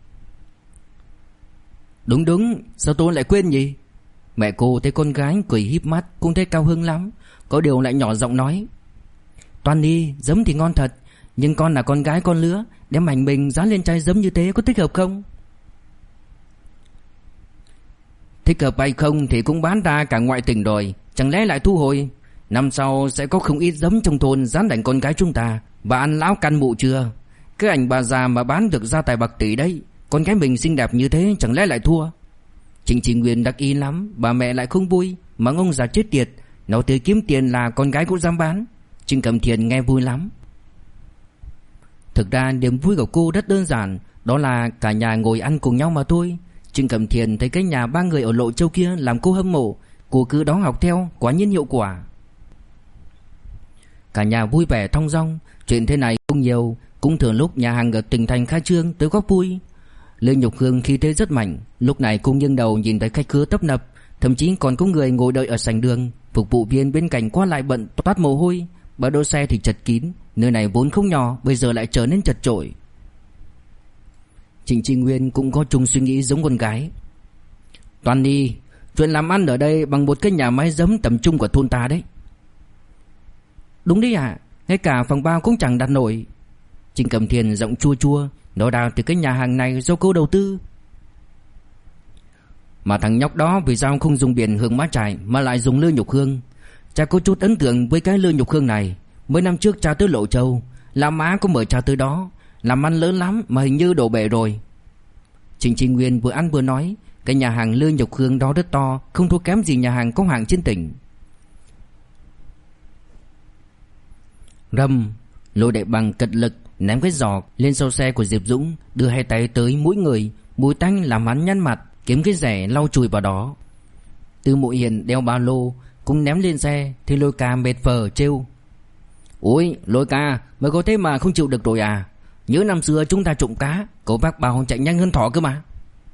Đúng đúng, sao tôi lại quên nhỉ? Mẹ cô thấy con gái cười híp mắt cũng thấy cao hứng lắm, có điều lại nhỏ giọng nói: Toan đi, giấm thì ngon thật, nhưng con là con gái con lứa, đem ảnh mình dán lên chai giấm như thế có thích hợp không? Thích hợp hay không thì cũng bán ra cả ngoại tỉnh rồi, chẳng lẽ lại thu hồi? Năm sau sẽ có không ít giấm trong thôn dán ảnh con gái chúng ta. Bà ăn lão căn mụ chưa? Cái ảnh bà già mà bán được gia tài bạc tỷ đấy, con gái mình xinh đẹp như thế chẳng lẽ lại thua? Trịnh Chí Nguyên đắc ý lắm, bà mẹ lại không vui, mắng ông già chết tiệt, nó tới kiếm tiền là con gái cũng dám bán. Trinh Cẩm Thiên nghe vui lắm. Thực ra niềm vui của cô rất đơn giản, đó là cả nhà ngồi ăn cùng nhau mà thôi. Trinh Cẩm Thiên thấy cái nhà ba người ở Lộ Châu kia làm cô hâm mộ, cô cứ đó học theo, quả nhiên hiệu quả. Cả nhà vui vẻ thong dong, chuyện thế này không nhiều, cũng thường lúc nhà hàng ở tỉnh thành khai trương tới góp vui. Lê Nhục Hương khi thế rất mạnh, lúc này cũng nghiêng đầu nhìn thấy khách khứa tấp nập, thậm chí còn có người ngồi đợi ở sảnh đường, phục vụ viên bên cạnh qua lại bận toát mồ hôi, bãi đỗ xe thì chật kín, nơi này vốn không nhỏ, bây giờ lại trở nên chật chội. Trịnh Chí Nguyên cũng có chung suy nghĩ giống con gái. Toàn đi, chuyện làm ăn ở đây bằng một cái nhà máy giấm tầm trung của thôn ta đấy. Đúng đấy ạ, ngay cả phòng bao cũng chẳng đặt nổi. Trịnh Cẩm Thiên giọng chua chua, nó đào từ cái nhà hàng này do cô đầu tư. Mà thằng nhóc đó vì sao không dùng biển Hương Mã Trải mà lại dùng Lư Nhục Hương? Cha có chút ấn tượng với cái Lư Nhục Hương này. Mấy năm trước cha tới Lộ Châu, làm má có mời cha tới đó, làm ăn lớn lắm mà hình như đổ bể rồi. Trịnh Chí Nguyên vừa ăn vừa nói, cái nhà hàng Lư Nhục Hương đó rất to, không thua kém gì nhà hàng có hàng trên tỉnh. Rầm, Lôi Đại Bằng cật lực ném cái giỏ lên sau xe của Diệp Dũng, đưa hai tay tới mũi người, mùi tanh làm hắn nhăn mặt, kiếm cái rẻ lau chùi vào đó. Tư Mộ Hiền đeo ba lô cũng ném lên xe, thì Lôi Ca mệt phờ trêu: Ôi Lôi Ca, mày có thế mà không chịu được rồi à? Nhớ năm xưa chúng ta trộm cá, cậu bác bảo chạy nhanh hơn thỏ cơ mà.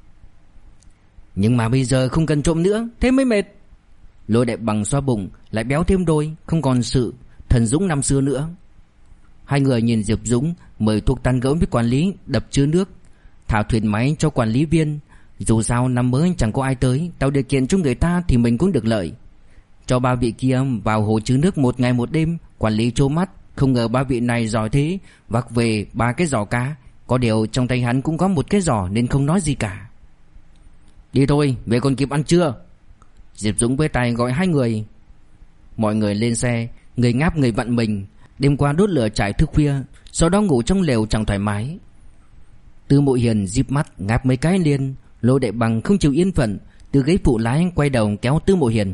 Nhưng mà bây giờ không cần trộm nữa, thế mới mệt. Lôi Đại Bằng xoa bụng, lại béo thêm đôi, không còn sự thần dũng năm xưa nữa. Hai người nhìn Diệp Dũng mời thuốc tan gẫu với quản lý đập chứa nước, thả thuyền máy cho quản lý viên. Dù sao năm mới chẳng có ai tới, tạo điều kiện cho người ta thì mình cũng được lợi. Cho ba vị kia vào hồ chứa nước một ngày một đêm, quản lý trố mắt, không ngờ ba vị này giỏi thế, vác về 3 cái giỏ cá. Có điều trong tay hắn cũng có một cái giỏ nên không nói gì cả. Đi thôi, về còn kịp ăn trưa. Diệp Dũng với tay gọi hai người. Mọi người lên xe, người ngáp người vặn mình. Đêm qua đốt lửa trải thức khuya, sau đó ngủ trong lều chẳng thoải mái. Tư Mộ Hiền díp mắt ngáp mấy cái liền. Lôi Đại Bằng không chịu yên phận, từ ghế phụ lái quay đầu kéo Tư Mộ Hiền.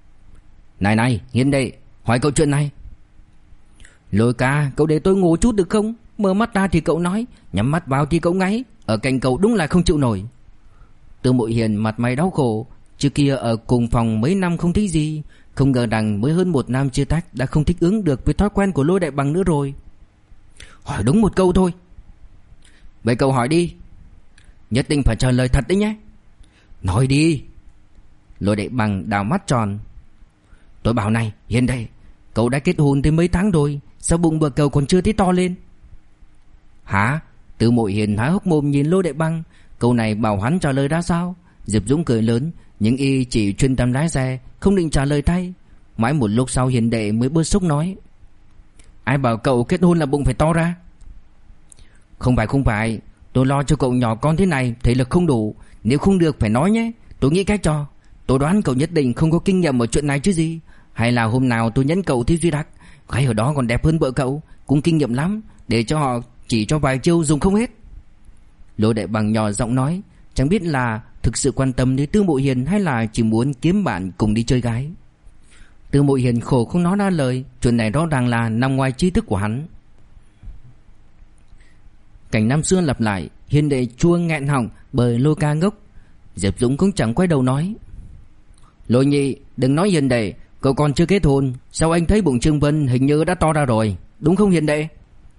Này Hiền đệ, hỏi cậu chuyện này. Lôi Ca, cậu để tôi ngủ chút được không? Mở mắt ra thì cậu nói, nhắm mắt vào thì cậu ngáy, ở cạnh cậu đúng là không chịu nổi. Tư Mộ Hiền mặt mày đau khổ, trước kia ở cùng phòng mấy năm không thấy gì, không ngờ rằng mới hơn 1 năm chia tách đã không thích ứng được với thói quen của Lôi Đại Bằng nữa rồi. Hỏi đúng một câu thôi. Vậy cậu hỏi đi. Nhất định phải trả lời thật đấy nhé. Nói đi. Lôi Đại Bằng đào mắt tròn. Tôi bảo này Hiền đây, cậu đã kết hôn tới mấy tháng rồi, sao bụng bờ cậu còn chưa thấy to lên? Hả? Tư Mộ Hiền há hốc mồm nhìn Lôi Đại Bằng. Câu này bảo hắn trả lời ra sao? Diệp Dũng cười lớn, nhưng y chỉ chuyên tâm lái xe, không định trả lời thay. Mãi một lúc sau Hiền đệ mới bớt sốc nói: Ai bảo cậu kết hôn là bụng phải to ra? Không phải, tôi lo cho cậu nhỏ con thế này thể lực không đủ, nếu không được phải nói nhé, tôi nghĩ cách cho. Tôi đoán cậu nhất định không có kinh nghiệm ở chuyện này chứ gì. Hay là hôm nào tôi nhấn cậu thi Duy Đắc, gái ở đó còn đẹp hơn vợ cậu, cũng kinh nghiệm lắm, để cho họ chỉ cho vài chiêu dùng không hết. Lôi Đại Bằng nhỏ giọng nói, chẳng biết là thực sự quan tâm đến Tư Mộ Hiền hay là chỉ muốn kiếm bạn cùng đi chơi gái. Tư Mộ Hiền khổ không nói ra lời, chuyện này rõ ràng là nằm ngoài trí thức của hắn. Cảnh năm xưa lặp lại. Hiền đệ chua nghẹn họng bởi Lôi Ca ngốc. Diệp Dũng cũng chẳng quay đầu nói. Lôi nhị, đừng nói hiền đệ, cậu còn chưa kết hôn. Sao anh thấy bụng Trương Vân hình như đã to ra rồi, đúng không hiền đệ?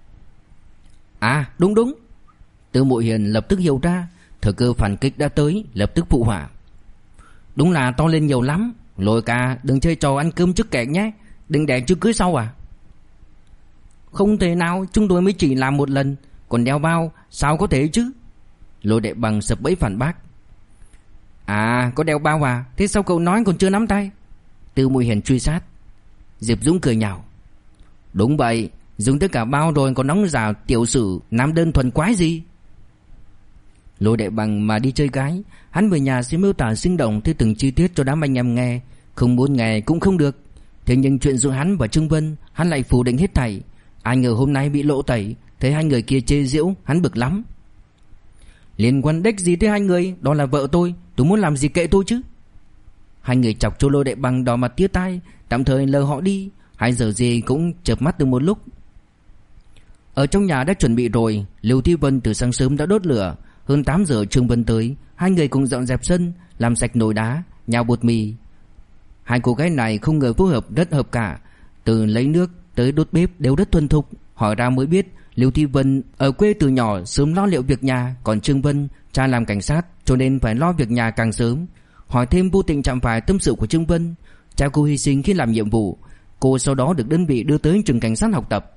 À đúng đúng. Tư Mộ Hiền lập tức hiểu ra. Thời cơ phản kích đã tới, lập tức phụ họa. Đúng là to lên nhiều lắm. Lôi Ca đừng chơi trò ăn cơm trước kẻ nhé. Đừng đẻ chứ cưới sau à? Không thể nào, chúng tôi mới chỉ làm một lần. Còn đeo bao sao có thể chứ? Lôi Đệ Bằng sập bẫy phản bác. À có đeo bao à? Thế sao cậu nói còn chưa nắm tay? Tư Mộ Hiền truy sát. Diệp Dũng cười nhạo. Đúng vậy, dùng tất cả bao rồi còn nóng giả tiểu sử nam đơn thuần quái gì? Lôi Đệ Bằng mà đi chơi gái, hắn về nhà sẽ miêu tả sinh động theo từng chi tiết cho đám anh em nghe. Không muốn nghe cũng không được. Thế nhưng chuyện giữa hắn và Trương Vân, hắn lại phủ định hết thảy. Ai ngờ hôm nay bị lộ tẩy, thấy hai người kia chê giễu, hắn bực lắm. Liên quan đếch gì tới hai người, đó là vợ tôi muốn làm gì kệ tôi chứ. Hai người chọc cho Lôi Đệ Bằng đỏ mặt tía tai, tạm thời lờ họ đi. Hai giờ gì cũng chợp mắt được một lúc. Ở trong nhà đã chuẩn bị rồi, Lưu Thi Vân từ sáng sớm đã đốt lửa. Hơn 8 giờ Trương Vân tới, hai người cùng dọn dẹp sân, làm sạch nồi đá, nhào bột mì. Hai cô gái này không ngờ phối hợp rất hợp cả, từ lấy nước tới đốt bếp đều rất thuần thục. Hỏi ra mới biết Lưu Thi Vân ở quê từ nhỏ sớm lo liệu việc nhà, còn Trương Vân cha làm cảnh sát cho nên phải lo việc nhà càng sớm. Hỏi thêm vô tình chạm phải tâm sự của Trương Vân, cha cô hy sinh khi làm nhiệm vụ, cô sau đó được đơn vị đưa tới trường cảnh sát học tập.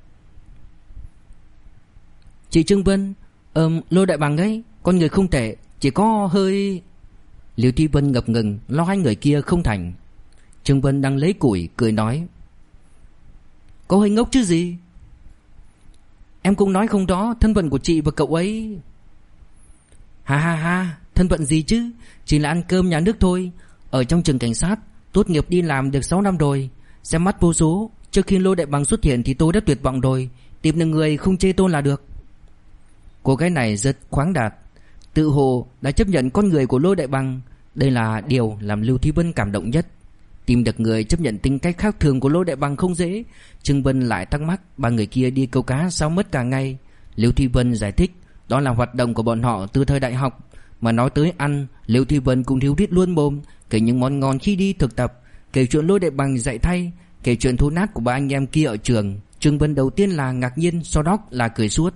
Chị Trương Vân, Lôi Đại Bằng ấy, con người không tệ, chỉ có hơi... Lưu Thi Vân ngập ngừng lo hai người kia không thành. Trương Vân đang lấy củi cười nói. Có hơi ngốc chứ gì. Em cũng nói không đó thân phận của chị và cậu ấy. Ha ha ha, thân phận gì chứ, chỉ là ăn cơm nhà nước thôi. Ở trong trường cảnh sát, tốt nghiệp đi làm được 6 năm rồi, xem mắt vô số. Trước khi Lôi Đại Bằng xuất hiện thì tôi đã tuyệt vọng rồi, tìm được người không chê tôi là được. Cô gái này rất khoáng đạt, tự hồ đã chấp nhận con người của Lôi Đại Bằng. Đây là điều làm Lưu Thi Vân cảm động nhất. Tìm được người chấp nhận tính cách khác thường của Lôi Đại Bằng không dễ. Trương Vân lại thắc mắc ba người kia đi câu cá sao mất cả ngày. Lưu Thi Vân giải thích đó là hoạt động của bọn họ từ thời đại học. Mà nói tới ăn, Lưu Thi Vân cũng thiếu đít luôn mồm, kể những món ngon khi đi thực tập, kể chuyện Lôi Đại Bằng dạy thay, kể chuyện thú nát của ba anh em kia ở trường. Trương Vân đầu tiên là ngạc nhiên, sau đó là cười suốt.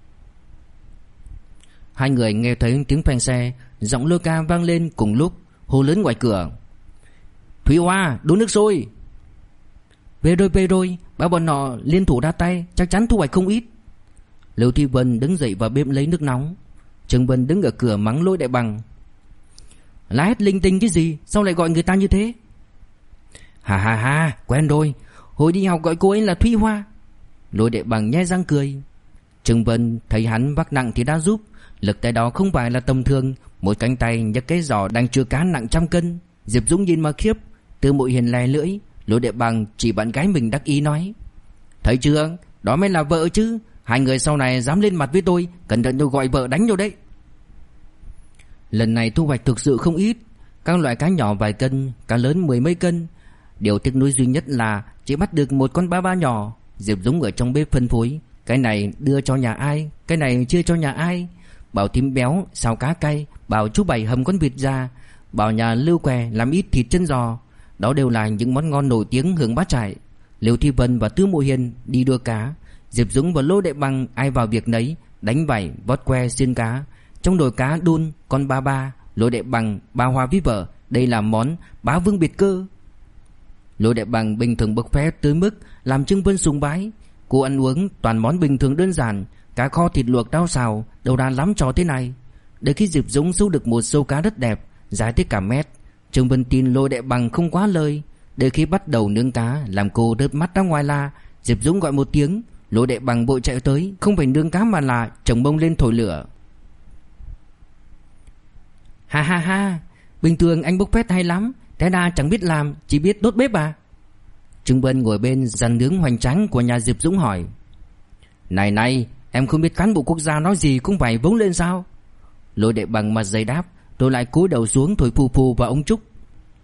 Hai người nghe thấy tiếng phanh xe, giọng Lôi Ca vang lên cùng lúc, hô lớn ngoài cửa. Thúy Hoa, đun nước sôi. Về rồi, ba bọn họ liên thủ ra tay, chắc chắn thu hoạch không ít. Lưu Thi Vân đứng dậy vào bếp lấy nước nóng. Trương Vân đứng ở cửa mắng Lôi Đại Bằng. Lá hét linh tinh cái gì, sao lại gọi người ta như thế? Ha ha ha, quen rồi, hồi đi học gọi cô ấy là Thúy Hoa. Lôi Đại Bằng nhe răng cười. Trương Vân thấy hắn vác nặng thì đã giúp. Lực tay đó không phải là tầm thường, một cánh tay nhấc cái giỏ đang chứa cá nặng 100 cân. Diệp Dũng nhìn mà khiếp. Tư Mộ Hiền lè lưỡi. Lôi Đại Bằng chỉ bạn gái mình đắc ý nói. Thấy chưa, đó mới là vợ chứ. Hai người sau này dám lên mặt với tôi, cẩn thận tôi gọi vợ đánh vô đấy. Lần này thu hoạch thực sự không ít. Các loại cá nhỏ vài cân, cá lớn 10 mấy cân. Điều tiếc nuối duy nhất là chỉ bắt được một con ba ba nhỏ. Diệp Dũng ở trong bếp phân phối, cái này đưa cho nhà ai, cái này chia cho nhà ai. Bảo thím béo xào cá cay, bảo chú Bảy hầm con vịt ra, bảo nhà Lưu Què làm ít thịt chân giò. Đó đều là những món ngon nổi tiếng hưởng bát trải. Lưu Thi Vân và Tư Mộ Hiền đi đưa cá, Diệp Dũng và Lôi Đại Bằng ai vào việc nấy, đánh vảy, vót que, xiên cá. Trong nồi cá đun con ba ba, Lôi Đại Bằng ba hoa với vợ, đây là món bá vương biệt cơ. Lôi Đại Bằng bình thường bốc phét tới mức làm Trương Vân sùng bái. Cô ăn uống toàn món bình thường đơn giản, cá kho thịt luộc rau xào, đâu ra lắm trò thế này. Để khi Diệp Dũng sâu được một sâu cá rất đẹp, dài tới cả mét, Trương Vân tin Lôi Đại Bằng không quá lời. Để khi bắt đầu nướng cá, làm cô rớt mắt ra ngoài la. Diệp Dũng gọi một tiếng, Lôi Đại Bằng vội chạy tới, không phải nướng cá mà là chồng bông lên thổi lửa. Ha ha ha, bình thường anh bốc phét hay lắm, thế đa chẳng biết làm, chỉ biết đốt bếp à? Trương Vân ngồi bên dàn nướng hoành tráng của nhà Diệp Dũng hỏi. Này, em không biết cán bộ quốc gia nói gì cũng phải vống lên sao? Lôi Đại Bằng mặt dày đáp, rồi lại cúi đầu xuống thổi phù phù vào ống trúc.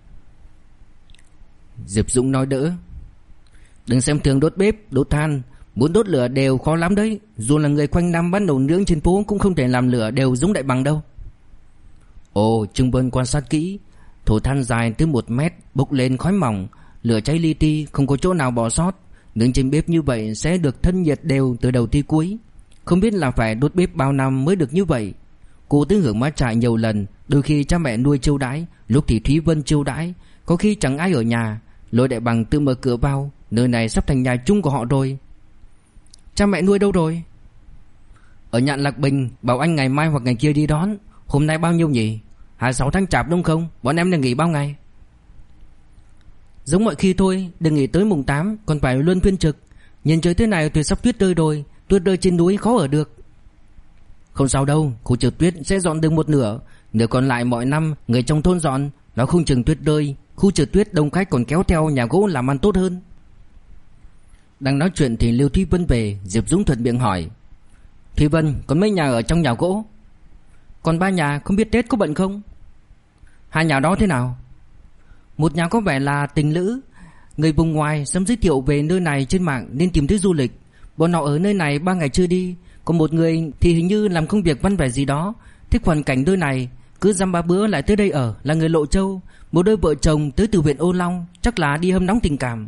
Diệp Dũng nói đỡ. Đừng xem thường đốt bếp, đốt than, Muốn đốt lửa đều khó lắm đấy. Dù là người quanh năm bắt nồi nướng trên phố cũng không thể làm lửa đều giống Đại Bằng đâu. Ồ, Trương Vân quan sát kỹ. Thổ than dài tới 1 mét, bốc lên khói mỏng, lửa cháy li ti, không có chỗ nào bỏ sót. Nướng trên bếp như vậy sẽ được thân nhiệt đều từ đầu tới cuối. Không biết là phải đốt bếp bao năm mới được như vậy. Cô tới hưởng mát trại nhiều lần, đôi khi cha mẹ nuôi chiêu đãi, lúc thì Thúy Vân chiêu đãi, có khi chẳng ai ở nhà, Lôi Đại Bằng tự mở cửa vào. Nơi này sắp thành nhà chung của họ rồi. Cha mẹ nuôi đâu rồi? Ở Nhạn Lạc Bình, bảo anh ngày mai hoặc ngày kia đi đón. Hôm nay bao nhiêu nhỉ? 26 tháng Chạp đúng không? Bọn em đang nghỉ bao ngày? Giống mọi khi thôi, đừng nghỉ tới mùng 8, còn phải luân phiên trực. Nhìn trời thế này thì sắp tuyết rơi rồi, tuyết rơi trên núi khó ở được. Không sao đâu, khu trượt tuyết sẽ dọn được một nửa, nửa còn lại mọi năm người trong thôn dọn, nó không chừng tuyết rơi, khu trượt tuyết đông khách còn kéo theo nhà gỗ làm ăn tốt hơn. Đang nói chuyện thì Lưu Thúy Vân về, Diệp Dũng thuận miệng hỏi: Thúy Vân, còn mấy nhà ở trong nhà gỗ? Còn 3 nhà, không biết Tết có bận không? 2 nhà đó thế nào? Một nhà có vẻ là tình lữ, người vùng ngoài sớm giới thiệu về nơi này trên mạng nên tìm tới du lịch. Bọn họ ở nơi này 3 ngày chưa đi. Còn một người thì hình như làm công việc văn vẻ gì đó, thích hoàn cảnh nơi này, cứ dăm 3 bữa lại tới đây ở, là người Lộ Châu. Một đôi vợ chồng tới từ huyện Ô Long, chắc là đi hâm nóng tình cảm.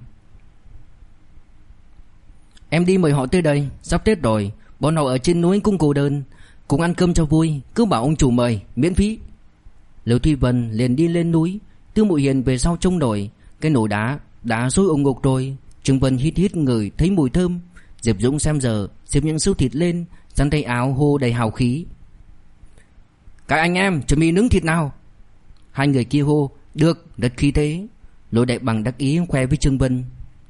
Em đi mời họ tới đây, sắp Tết rồi. Bọn họ ở trên núi cũng cô đơn, cùng ăn cơm cho vui, cứ bảo ông chủ mời, miễn phí. Lưu Thúy Vân liền đi lên núi. Tư Mụ Hiền về sau trông nổi. Cái nồi đã sôi ủng ngục rồi. Trương Vân hít ngửi thấy mùi thơm. Diệp Dũng xem giờ, xếp những xương thịt lên, dán tay áo hô đầy hào khí: Các anh em chuẩn bị nướng thịt nào. 2 người kia hô: Được, rất khí thế. Lôi Đại Bằng đắc ý khoe với Trương Vân: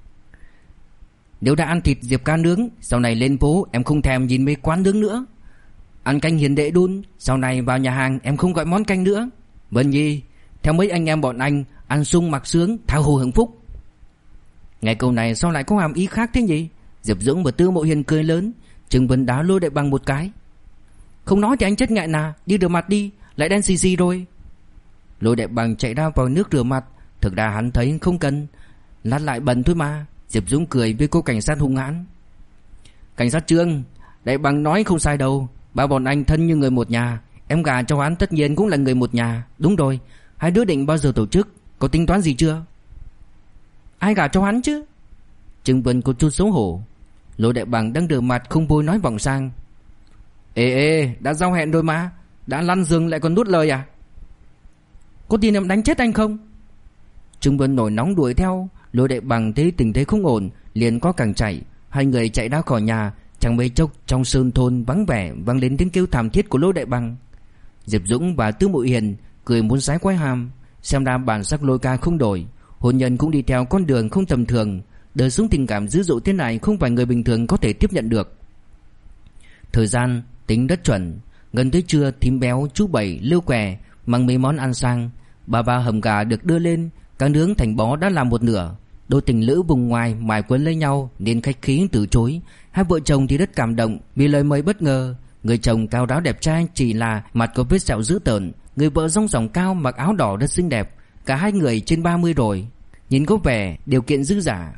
Nếu đã ăn thịt Diệp ca nướng, sau này lên phố em không thèm nhìn mấy quán nướng nữa. Ăn canh hiền đệ đun, sau này vào nhà hàng em không gọi món canh nữa. Vân Nhi, theo mấy anh em bọn anh, ăn sung mặc sướng, tha hồ hưởng phúc. Nghe câu này sao lại có hàm ý khác thế nhỉ? Diệp Dũng và Tư Mộ Hiền cười lớn. Trương Vân đá Lôi Đại Bằng một cái: Không nói thì anh chết ngại nà, đi rửa mặt đi, lại đen xì xì rồi. Lôi Đại Bằng chạy ra vào nước rửa mặt. Thực ra hắn thấy không cần, lát lại bẩn thôi mà. Diệp Dũng cười với cô cảnh sát hung hãn: Cảnh sát Trương, Đại Bằng nói không sai đâu. Ba bọn anh thân như người một nhà. Em gả cho hắn tất nhiên cũng là người một nhà. Đúng rồi, 2 đứa định bao giờ tổ chức, có tính toán gì chưa? Ai gả cho hắn chứ? Trương Vân có chút xấu hổ. Lôi Đại Bằng đang rửa mặt không vui nói vòng sang: Ê, đã giao hẹn rồi mà, đã lăn giường lại còn nuốt lời à? Có tin em đánh chết anh không? Trương Vân nổi nóng đuổi theo. Lôi Đại Bằng thấy tình thế không ổn, liền có càng chạy. 2 người chạy ra khỏi nhà. Chẳng mấy chốc trong sơn thôn vắng vẻ vang lên tiếng kêu thảm thiết của Lôi Đại Bằng. Diệp Dũng và Tư Mụ Hiền cười muốn sái quái hàm. Xem ra bản sắc Lôi ca không đổi, hôn nhân cũng đi theo con đường không tầm thường. Đời sống tình cảm dữ dội thế này không phải người bình thường có thể tiếp nhận được. Thời gian tính rất chuẩn. Gần tới trưa, thím Béo, chú Bảy, Lưu Què mang mấy món ăn sang. Ba hầm gà được đưa lên, cá nướng thành bó đã làm một nửa. Đôi tình lữ vùng ngoài mải quấn lấy nhau nên khách khí từ chối. 2 vợ chồng thì rất cảm động vì lời mời bất ngờ. Người chồng cao ráo đẹp trai chỉ là mặt có vết sẹo dữ tợn. Người vợ rong ròng cao mặc áo đỏ rất xinh đẹp. Cả 2 người trên 30 rồi, nhìn có vẻ điều kiện dư dả.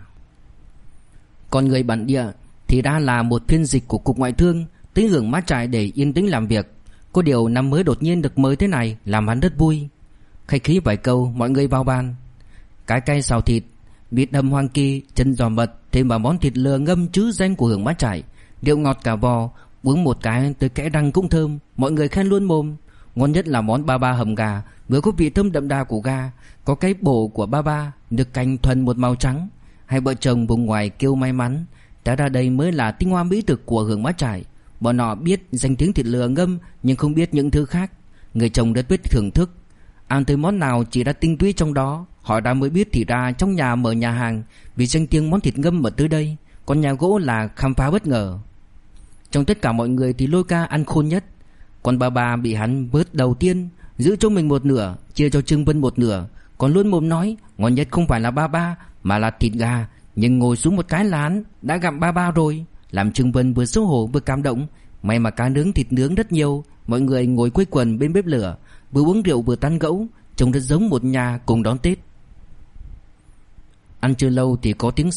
Còn người bản địa thì đã là một phiên dịch của Cục Ngoại thương, tới hưởng mát trại để yên tĩnh làm việc. Có điều năm mới đột nhiên được mời thế này làm hắn rất vui. Khách khí vài câu, mọi người vào bàn. Cái cay xào thịt, vịt hầm hoàng kỳ, chân giò mật, thêm vào món thịt lừa ngâm trứ danh của hưởng mát trại. Rượu ngọt cả vò, uống một cái tới kẽ răng cũng thơm. Mọi người khen luôn mồm. Ngon nhất là món ba hầm gà, vừa có vị thơm đậm đà của gà, có cái bổ của ba, được canh thuần một màu trắng. 2 vợ chồng vùng ngoài kêu may mắn, đã ra đây mới là tinh hoa mỹ thực của hưởng mát trại. Bọn họ biết danh tiếng thịt lừa ngâm nhưng không biết những thứ khác. Người chồng rất biết thưởng thức, ăn tới món nào chỉ ra tinh túy trong đó. Họ đã mới biết thì ra trong nhà mở nhà hàng vì danh tiếng món thịt ngâm ở tới đây. Còn nhà gỗ là khám phá bất ngờ. Trong tất cả mọi người thì Lôi ca ăn khôn nhất. Còn ba bị hắn bớt đầu tiên, giữ cho mình một nửa, chia cho Trương Vân một nửa. Còn luôn mồm nói ngon nhất không phải là ba mà là thịt gà. Nhưng ngồi xuống một cái là hắn đã gặm ba rồi, làm Trương Vân vừa xấu hổ vừa cảm động. May mà cá nướng thịt nướng rất nhiều. Mọi người ngồi quây quần bên bếp lửa, vừa uống rượu vừa tán gẫu, trông rất giống một nhà cùng đón Tết. Ăn chưa lâu thì có tiếng xe.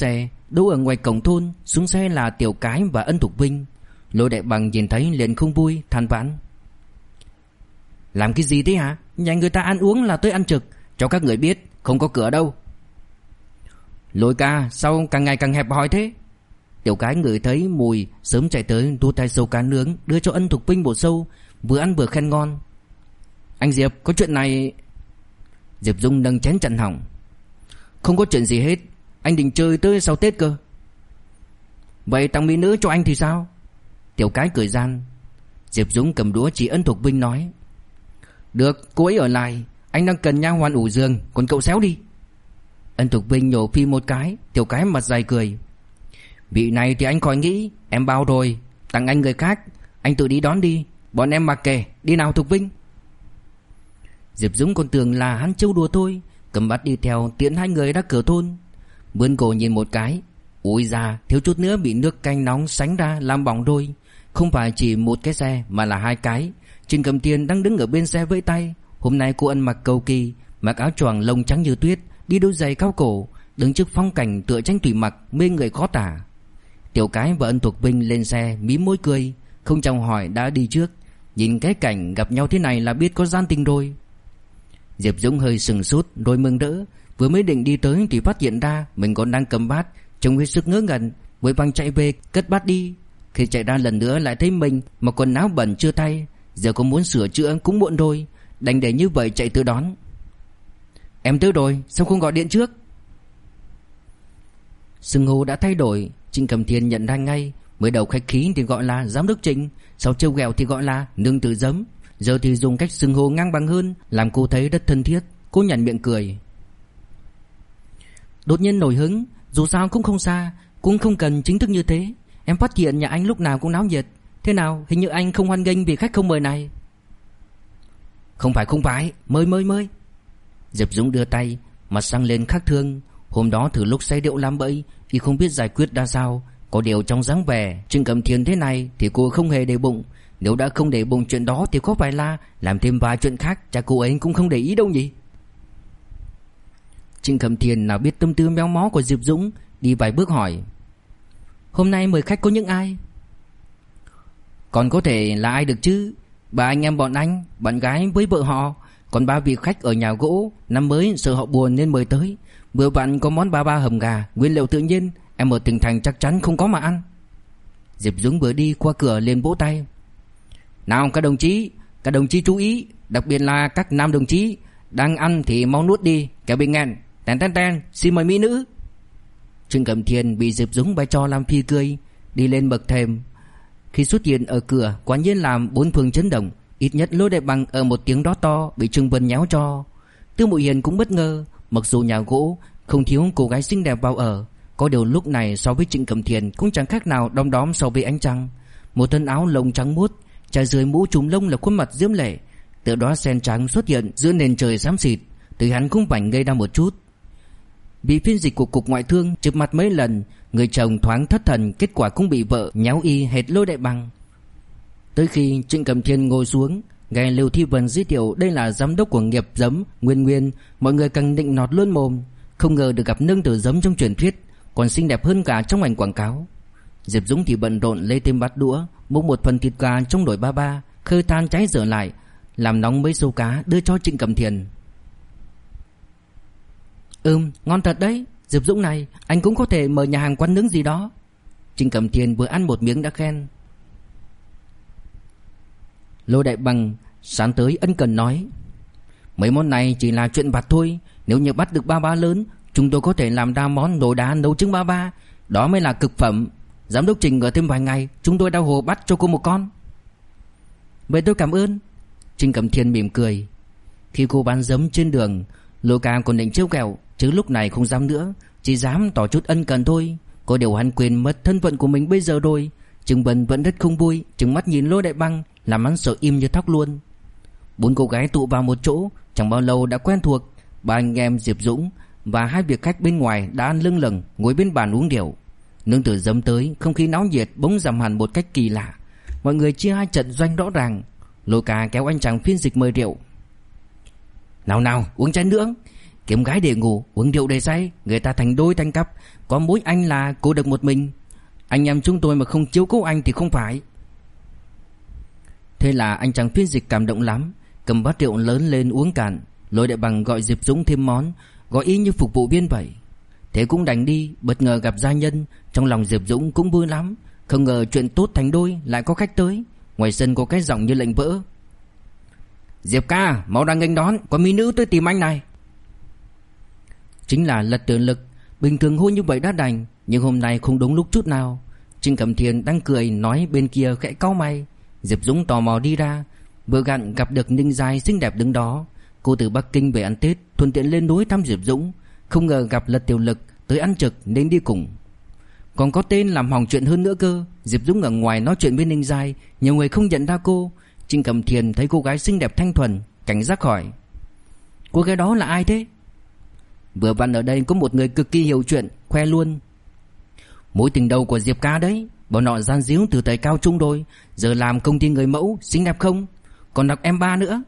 đỗ ở ngoài cổng thôn. Xuống xe là Tiểu Cái và Ân Thục Vinh. Lôi Đại Bằng nhìn thấy liền không vui, than vãn: làm cái gì thế hả? Nhà người ta ăn uống là tới ăn trực, cho các người biết không có cửa đâu. Lôi ca, sao càng ngày càng hẹp hòi thế? Tiểu Cái ngửi thấy mùi sớm chạy tới tu tay sâu cá nướng đưa cho Ân Thục Vinh bộ sâu, vừa ăn vừa khen ngon. Anh Diệp, có chuyện này. Diệp Dung nâng chén chặn hỏng: không có chuyện gì hết, anh định chơi tới sau Tết cơ. Vậy tặng mỹ nữ cho anh thì sao? Tiểu Cái cười gian. Diệp Dũng cầm đũa chỉ Ân Thục Vinh nói: được, cô ấy ở lại, anh đang cần nha hoàn ủ giường, còn cậu xéo đi. Ân Thục Vinh nhổ phi một cái. Tiểu Cái mặt dày cười: vị này thì anh khỏi nghĩ, em bao rồi, tặng anh người khác, anh tự đi đón đi, bọn em mặc kệ. Đi nào Thục Vinh. Diệp Dũng còn tưởng là hắn trêu đùa thôi, cầm bát đi theo tiễn hai người ra cửa thôn. Vươn cổ nhìn một cái, ui da, thiếu chút nữa bị nước canh nóng sánh ra làm bỏng đôi. Không phải chỉ một cái xe mà là hai cái. Trịnh Cẩm Tiền đang đứng ở bên xe vẫy tay. Hôm nay cô ăn mặc cầu kỳ, mặc áo choàng lông trắng như tuyết, đi đôi giày cao cổ, đứng trước phong cảnh tựa tranh thủy mặc, mê người khó tả. Tiểu Cái và Ân Thục Vinh lên xe mím môi cười, không chào hỏi đã đi trước. Nhìn cái cảnh gặp nhau thế này là biết có gian tình rồi. Diệp Dũng hơi sừng sốt rồi mừng rỡ, vừa mới định đi tới thì phát hiện ra mình còn đang cầm bát, trông hết sức ngớ ngẩn, vội vàng chạy về cất bát đi. Khi chạy ra lần nữa lại thấy mình mặc quần áo bẩn chưa thay, giờ có muốn sửa chữa cũng muộn rồi, đành để như vậy chạy tới đón. Em tới rồi, sao không gọi điện trước? Xưng hô đã thay đổi. Trịnh Cẩm Thiên nhận ra ngay. Mới đầu khách khí thì gọi là giám đốc Trịnh, sau trêu ghẹo thì gọi là nương tử giấm, giờ thì dùng cách xưng hô ngang bằng hơn, làm cô thấy rất thân thiết. Cô nhăn miệng cười. Đột nhiên nổi hứng, dù sao cũng không xa, cũng không cần chính thức như thế. Em phát hiện nhà anh lúc nào cũng náo nhiệt. Thế nào, hình như anh không hoan nghênh vị khách không mời này. Không phải, mời. Diệp Dũng đưa tay, mặt sang lên khác thương. Hôm đó thử lúc say rượu làm bậy thì không biết giải quyết ra sao. Có điều trong dáng vẻ Trịnh Cẩm Thiên thế này thì cô không hề để bụng. Nếu đã không để bụng chuyện đó thì có phải là làm thêm vài chuyện khác chắc cô ấy cũng không để ý đâu nhỉ? Trịnh Cẩm Thiên nào biết tâm tư méo mó của Diệp Dũng, đi vài bước hỏi: hôm nay mời khách có những ai? Còn có thể là ai được chứ? Ba anh em bọn anh, bạn gái với vợ họ, còn ba vị khách ở nhà gỗ, năm mới sợ họ buồn nên mời tới. Bữa bạn có món ba hầm gà, nguyên liệu tự nhiên, em ở tỉnh thành chắc chắn không có mà ăn. Diệp Dũng vừa đi qua cửa liền vỗ tay: nào các đồng chí chú ý, đặc biệt là các nam đồng chí, đang ăn thì mau nuốt đi, kẻo bị nghẹn. Ten, xin mời mỹ nữ. Trịnh Cẩm Thiên bị Diệp Dũng bày trò làm phi cười, đi lên bậc thềm. Khi xuất hiện ở cửa, quả nhiên làm bốn phương chấn động. Ít nhất Lôi Đại Bằng ở một tiếng đó to bị Trương Vân nhéo cho. Tư Mộ Hiền cũng bất ngờ, mặc dù nhà gỗ không thiếu cô gái xinh đẹp vào ở, có điều lúc này so với Trịnh Cẩm Thiên cũng chẳng khác nào đom đóm so với ánh trăng. Một thân áo lông trắng muốt, trải dưới mũ trùm lông là khuôn mặt diễm lệ, từ đó sen trắng xuất hiện giữa nền trời xám xịt, từ hắn cũng vảnh gây ra một chút. Bị phiên dịch của cục ngoại thương chụp mặt mấy lần, người chồng thoáng thất thần, kết quả cũng bị vợ nhéo y hệt Lôi Đại Bằng. Tới khi Trịnh Cẩm Thiên ngồi xuống, nghe Lưu Thi Vân giới thiệu đây là giám đốc của nghiệp giấm Nguyên, mọi người càng định nọt luôn mồm. Không ngờ được gặp nương tử giấm trong truyền thuyết, còn xinh đẹp hơn cả trong ảnh quảng cáo. Diệp Dũng thì bận rộn lấy thêm bát đũa, múc một phần thịt gà trong nồi ba, khơi than cháy dở lại, làm nóng mấy xâu cá đưa cho Trịnh Cẩm Thiên. Ngon thật đấy. Diệp Dũng này, anh cũng có thể mở nhà hàng quán nướng gì đó. Trịnh Cẩm Thiên vừa ăn một miếng đã khen. Lôi Đại Bằng sáng tới ân cần nói: mấy món này chỉ là chuyện vặt thôi, nếu như bắt được ba lớn, chúng tôi có thể làm ra món nồi đá nấu trứng ba, đó mới là cực phẩm. Giám đốc Trình ở thêm vài ngày, chúng tôi đau hồ bắt cho cô một con. Vậy tôi cảm ơn. Trịnh Cẩm Thiên mỉm cười. Khi cô bán giấm trên đường, Lôi Ca còn định trêu ghẹo, chứ lúc này không dám nữa, chỉ dám tỏ chút ân cần thôi. Có điều hắn quên mất thân phận của mình bây giờ rồi. Trương Vân vẫn rất không vui, trừng mắt nhìn Lôi Đại Bằng, làm hắn sợ im như thóc luôn. Bốn cô gái tụ vào một chỗ, chẳng bao lâu đã quen thuộc. Ba anh em Diệp Dũng và hai vị khách bên ngoài đã ăn lưng lừng ngồi bên bàn uống rượu. Nương tử giấm tới, không khí náo nhiệt bỗng giảm hẳn một cách kỳ lạ. Mọi người chia hai trận doanh rõ ràng. Lôi Ca kéo anh chàng phiên dịch mời rượu. Nào uống chén nữa. Kiếm gái để ngủ, uống rượu để say, người ta thành đôi thành cặp, có mỗi anh là cô độc một mình. Anh em chúng tôi mà không chiếu cố anh thì không phải. Thế là anh chàng phiên dịch cảm động lắm, cầm bát rượu lớn lên uống cạn. Lôi Đại Bằng gọi Diệp Dũng thêm món, gọi y như phục vụ viên vậy. Thế cũng đành đi, bất ngờ gặp gia nhân. Trong lòng Diệp Dũng cũng vui lắm, không ngờ chuyện tốt thành đôi, lại có khách tới. Ngoài sân có cái giọng như lệnh vỡ: Diệp ca, mau ra nghênh đón, có mỹ nữ tới tìm anh này. Chính là Lật Tiểu Lực. Bình thường hôn như vậy đã đành, nhưng hôm nay không đúng lúc chút nào. Trình Cẩm Thiên đang cười nói bên kia khẽ cau mày. Diệp Dũng tò mò đi ra, vừa gặn gặp được Ninh Giai xinh đẹp đứng đó. Cô từ Bắc Kinh về ăn Tết, thuận tiện lên núi thăm Diệp Dũng, không ngờ gặp Lật Tiểu Lực tới ăn trực nên đi cùng. Còn có tên làm hỏng chuyện hơn nữa cơ. Diệp Dũng ở ngoài nói chuyện với Ninh Giai, nhiều người không nhận ra cô. Trình Cẩm Thiên thấy cô gái xinh đẹp thanh thuần, cảnh giác hỏi: Cô gái đó là ai thế? Vừa vặn ở đây có một người cực kỳ hiểu chuyện, khoe luôn: Mối tình đầu của Diệp ca đấy. Bọn họ gian díu từ thời cao trung rồi, giờ làm công ty người mẫu, xinh đẹp không? Còn đọc M3 nữa.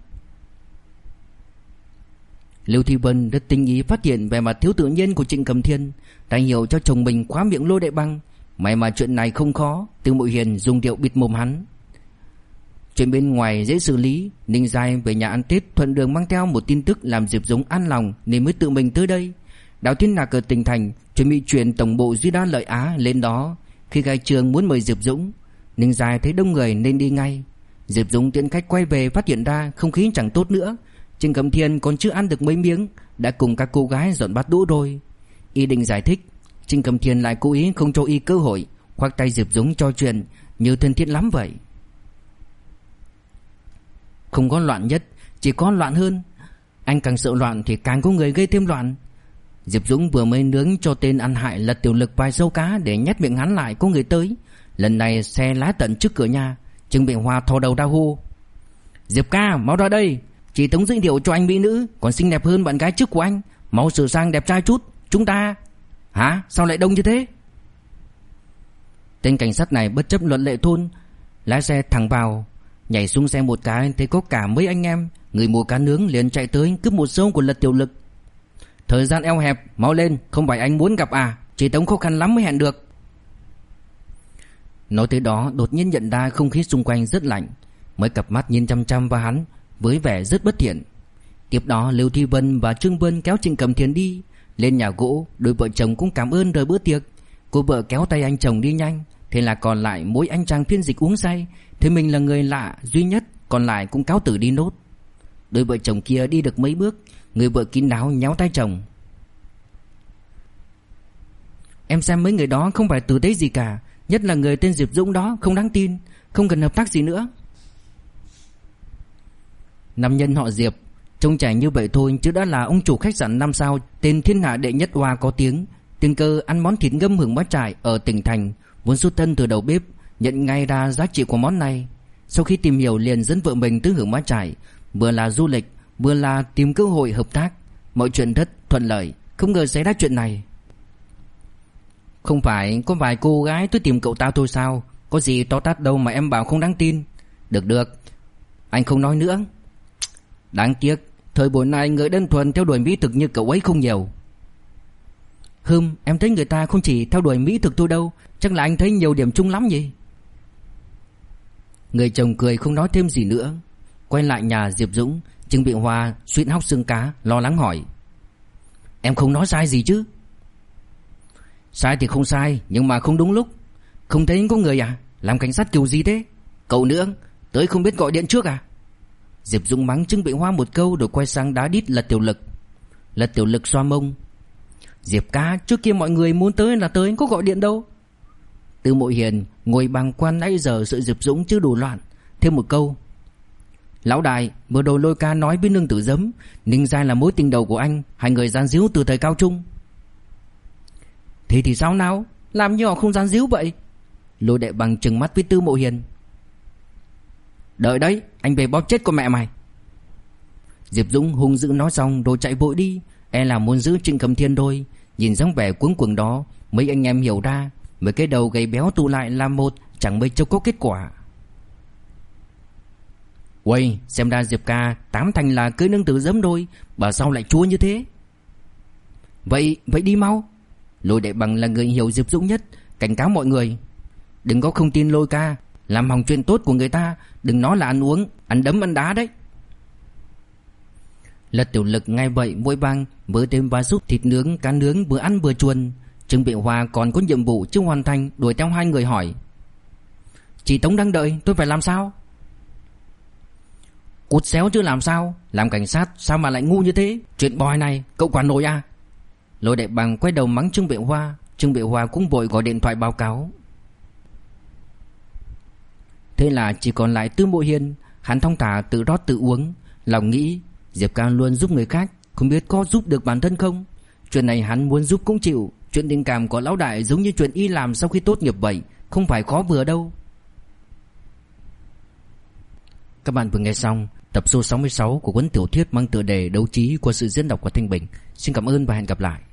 Lưu Thị Vân rất tinh ý phát hiện về mặt thiếu tự nhiên của Trịnh Cẩm Thiên, đã hiểu cho chồng mình khóa miệng Lôi Đại Bằng. May mà chuyện này không khó, Từ Mội Hiền dùng điệu bịt mồm hắn. Chuyện bên ngoài dễ xử lý. Ninh Giai về nhà ăn Tết thuận đường mang theo một tin tức làm Diệp Dũng an lòng nên mới tự mình tới đây. Đào Thiên Lạc ở tỉnh thành chuẩn bị chuyển tổng bộ Duy Đa Lợi Á lên đó. Khi khai trường muốn mời Diệp Dũng, Ninh Giai thấy đông người nên đi ngay. Diệp Dũng tiễn khách quay về phát hiện ra không khí chẳng tốt nữa. Trịnh Cẩm Thiên còn chưa ăn được mấy miếng đã cùng các cô gái dọn bát đũa rồi. Y định giải thích, Trịnh Cẩm Thiên lại cố ý không cho y cơ hội, khoác tay Diệp Dũng cho chuyện như thân thiết lắm vậy. Không có loạn nhất, chỉ có loạn hơn. Anh càng sợ loạn thì càng có người gây thêm loạn. Diệp Dũng vừa mới nướng cho tên ăn hại Lật Tiểu Lực vài sâu cá để nhét miệng hắn lại có người tới. Lần này xe lái tận trước cửa nhà. Trương Biện Hoa thò đầu ra hô: Diệp ca, mau ra đây. Chỉ tống giới thiệu cho anh mỹ nữ còn xinh đẹp hơn bạn gái trước của anh. Mau sửa sang đẹp trai chút. Chúng ta... Hả? Sao lại đông như thế? Tên cảnh sát này bất chấp luật lệ thôn, lái xe thẳng vào. Nhảy xuống xe một cái thấy có cả mấy anh em người mua cá nướng liền chạy tới cướp một xô của Lật Tiểu Lực. Thời gian eo hẹp, mau lên, không phải anh muốn gặp à? Chỉ tống khó khăn lắm mới hẹn được. Nói tới đó đột nhiên nhận ra không khí xung quanh rất lạnh. Mấy cặp mắt nhìn chăm chăm vào hắn với vẻ rất bất thiện. Tiếp đó Lưu Thị Vân và Trương Vân kéo Trịnh Cẩm Thiên đi. Lên nhà gỗ, đôi vợ chồng cũng cảm ơn rời bữa tiệc. Cô vợ kéo tay anh chồng đi nhanh. Thế là còn lại mỗi anh chàng phiên dịch uống say. Thế mình là người lạ duy nhất, còn lại cũng cáo từ đi nốt. Đôi vợ chồng kia đi được mấy bước, người vợ kín đáo nhéo tay chồng: Em xem mấy người đó không phải tử tế gì cả, nhất là người tên Diệp Dũng đó không đáng tin, không cần hợp tác gì nữa. Nam nhân họ Diệp trông trẻ như vậy thôi chứ đã là ông chủ khách sạn 5 sao tên thiên hạ đệ nhất hoa có tiếng. Tình cờ ăn món thịt ngâm hưởng bá trải ở tỉnh thành, vốn xuất thân từ đầu bếp, nhận ngay ra giá trị của món này. Sau khi tìm hiểu liền dẫn vợ mình tới hưởng bá trải, vừa là du lịch vừa là tìm cơ hội hợp tác. Mọi chuyện rất thuận lợi, không ngờ xảy ra chuyện này. Không phải có vài cô gái tới tìm cậu ta thôi sao? Có gì to tát đâu mà em bảo không đáng tin. Được, anh không nói nữa. Đáng tiếc, thời buổi này người đơn thuần theo đuổi mỹ thực như cậu ấy không nhiều. Em thấy người ta không chỉ theo đuổi mỹ thực thôi đâu, chắc là anh thấy nhiều điểm chung lắm nhỉ? Người chồng cười không nói thêm gì nữa. Quay lại nhà Diệp Dũng, Trương Biện Hoa suýt hóc xương cá, lo lắng hỏi: Em không nói sai gì chứ? Sai thì không sai, nhưng mà không đúng lúc. Không thấy có người à? Làm cảnh sát kiểu gì thế? Cậu nữa, tới không biết gọi điện trước à? Diệp Dũng mắng Trương Biện Hoa một câu rồi quay sang đá đít Lật Tiểu Lực. Lật Tiểu Lực xoa mông: Diệp ca, trước kia mọi người muốn tới là tới, có gọi điện đâu. Từ Mội Hiền ngồi bàng quan nãy giờ sự Diệp Dũng chưa đủ loạn, thêm một câu: Lão đại, vừa đầu Lôi ca nói với nương tử Giấm Ninh Giai là mối tình đầu của anh, hai người gian díu từ thời cao trung. Thế thì sao nào? Làm như họ không gian díu vậy. Lôi Đại Bằng trừng mắt với Tư Mộ Hiền: Đợi đấy, anh về bóp chết con mẹ mày. Diệp Dũng hung dữ nói xong rồi chạy vội đi, e là muốn giữ Trịnh Cẩm Thiên thôi. Nhìn dáng vẻ cuống cuồng đó, mấy anh em hiểu ra mấy cái đầu gầy béo tụ lại làm một, chẳng mấy chốc có kết quả. Uầy, xem ra Diệp ca tám thành là cưới nương tử Giấm đôi, bà sao lại chúa như thế? Vậy đi mau. Lôi Đại Bằng là người hiểu Diệp Dũng nhất, cảnh cáo mọi người đừng có không tin Lôi ca, làm hỏng chuyện tốt của người ta, đừng nói là ăn uống, ăn đấm ăn đá đấy. Lật Tiểu Lực nghe vậy vội vàng vớ thêm vài xúc thịt nướng, cá nướng vừa ăn vừa chuồn. Trương Bệ Hoa còn có nhiệm vụ chưa hoàn thành, đuổi theo hai người hỏi: Chị Tống đang đợi, tôi phải làm sao? Cút xéo chứ làm sao, làm cảnh sát sao mà lại ngu như thế? Chuyện bòi này cậu quản nổi à? Lôi Đại Bằng quay đầu mắng Trương Bệ Hoa. Trương Bệ Hoa cũng vội gọi điện thoại báo cáo. Thế là chỉ còn lại Tư Mộ Hiên. Hắn thong thả tự rót tự uống, lòng nghĩ Diệp ca luôn giúp người khác, không biết có giúp được bản thân không. Chuyện này hắn muốn giúp cũng chịu. Chuyện tình cảm của lão đại giống như chuyện y làm sau khi tốt nghiệp vậy, không phải khó vừa đâu. Các bạn vừa nghe xong tập số 66 của cuốn tiểu thuyết mang tựa đề Đấu trí của sự diễn đọc của Thanh Bình. Xin cảm ơn và hẹn gặp lại.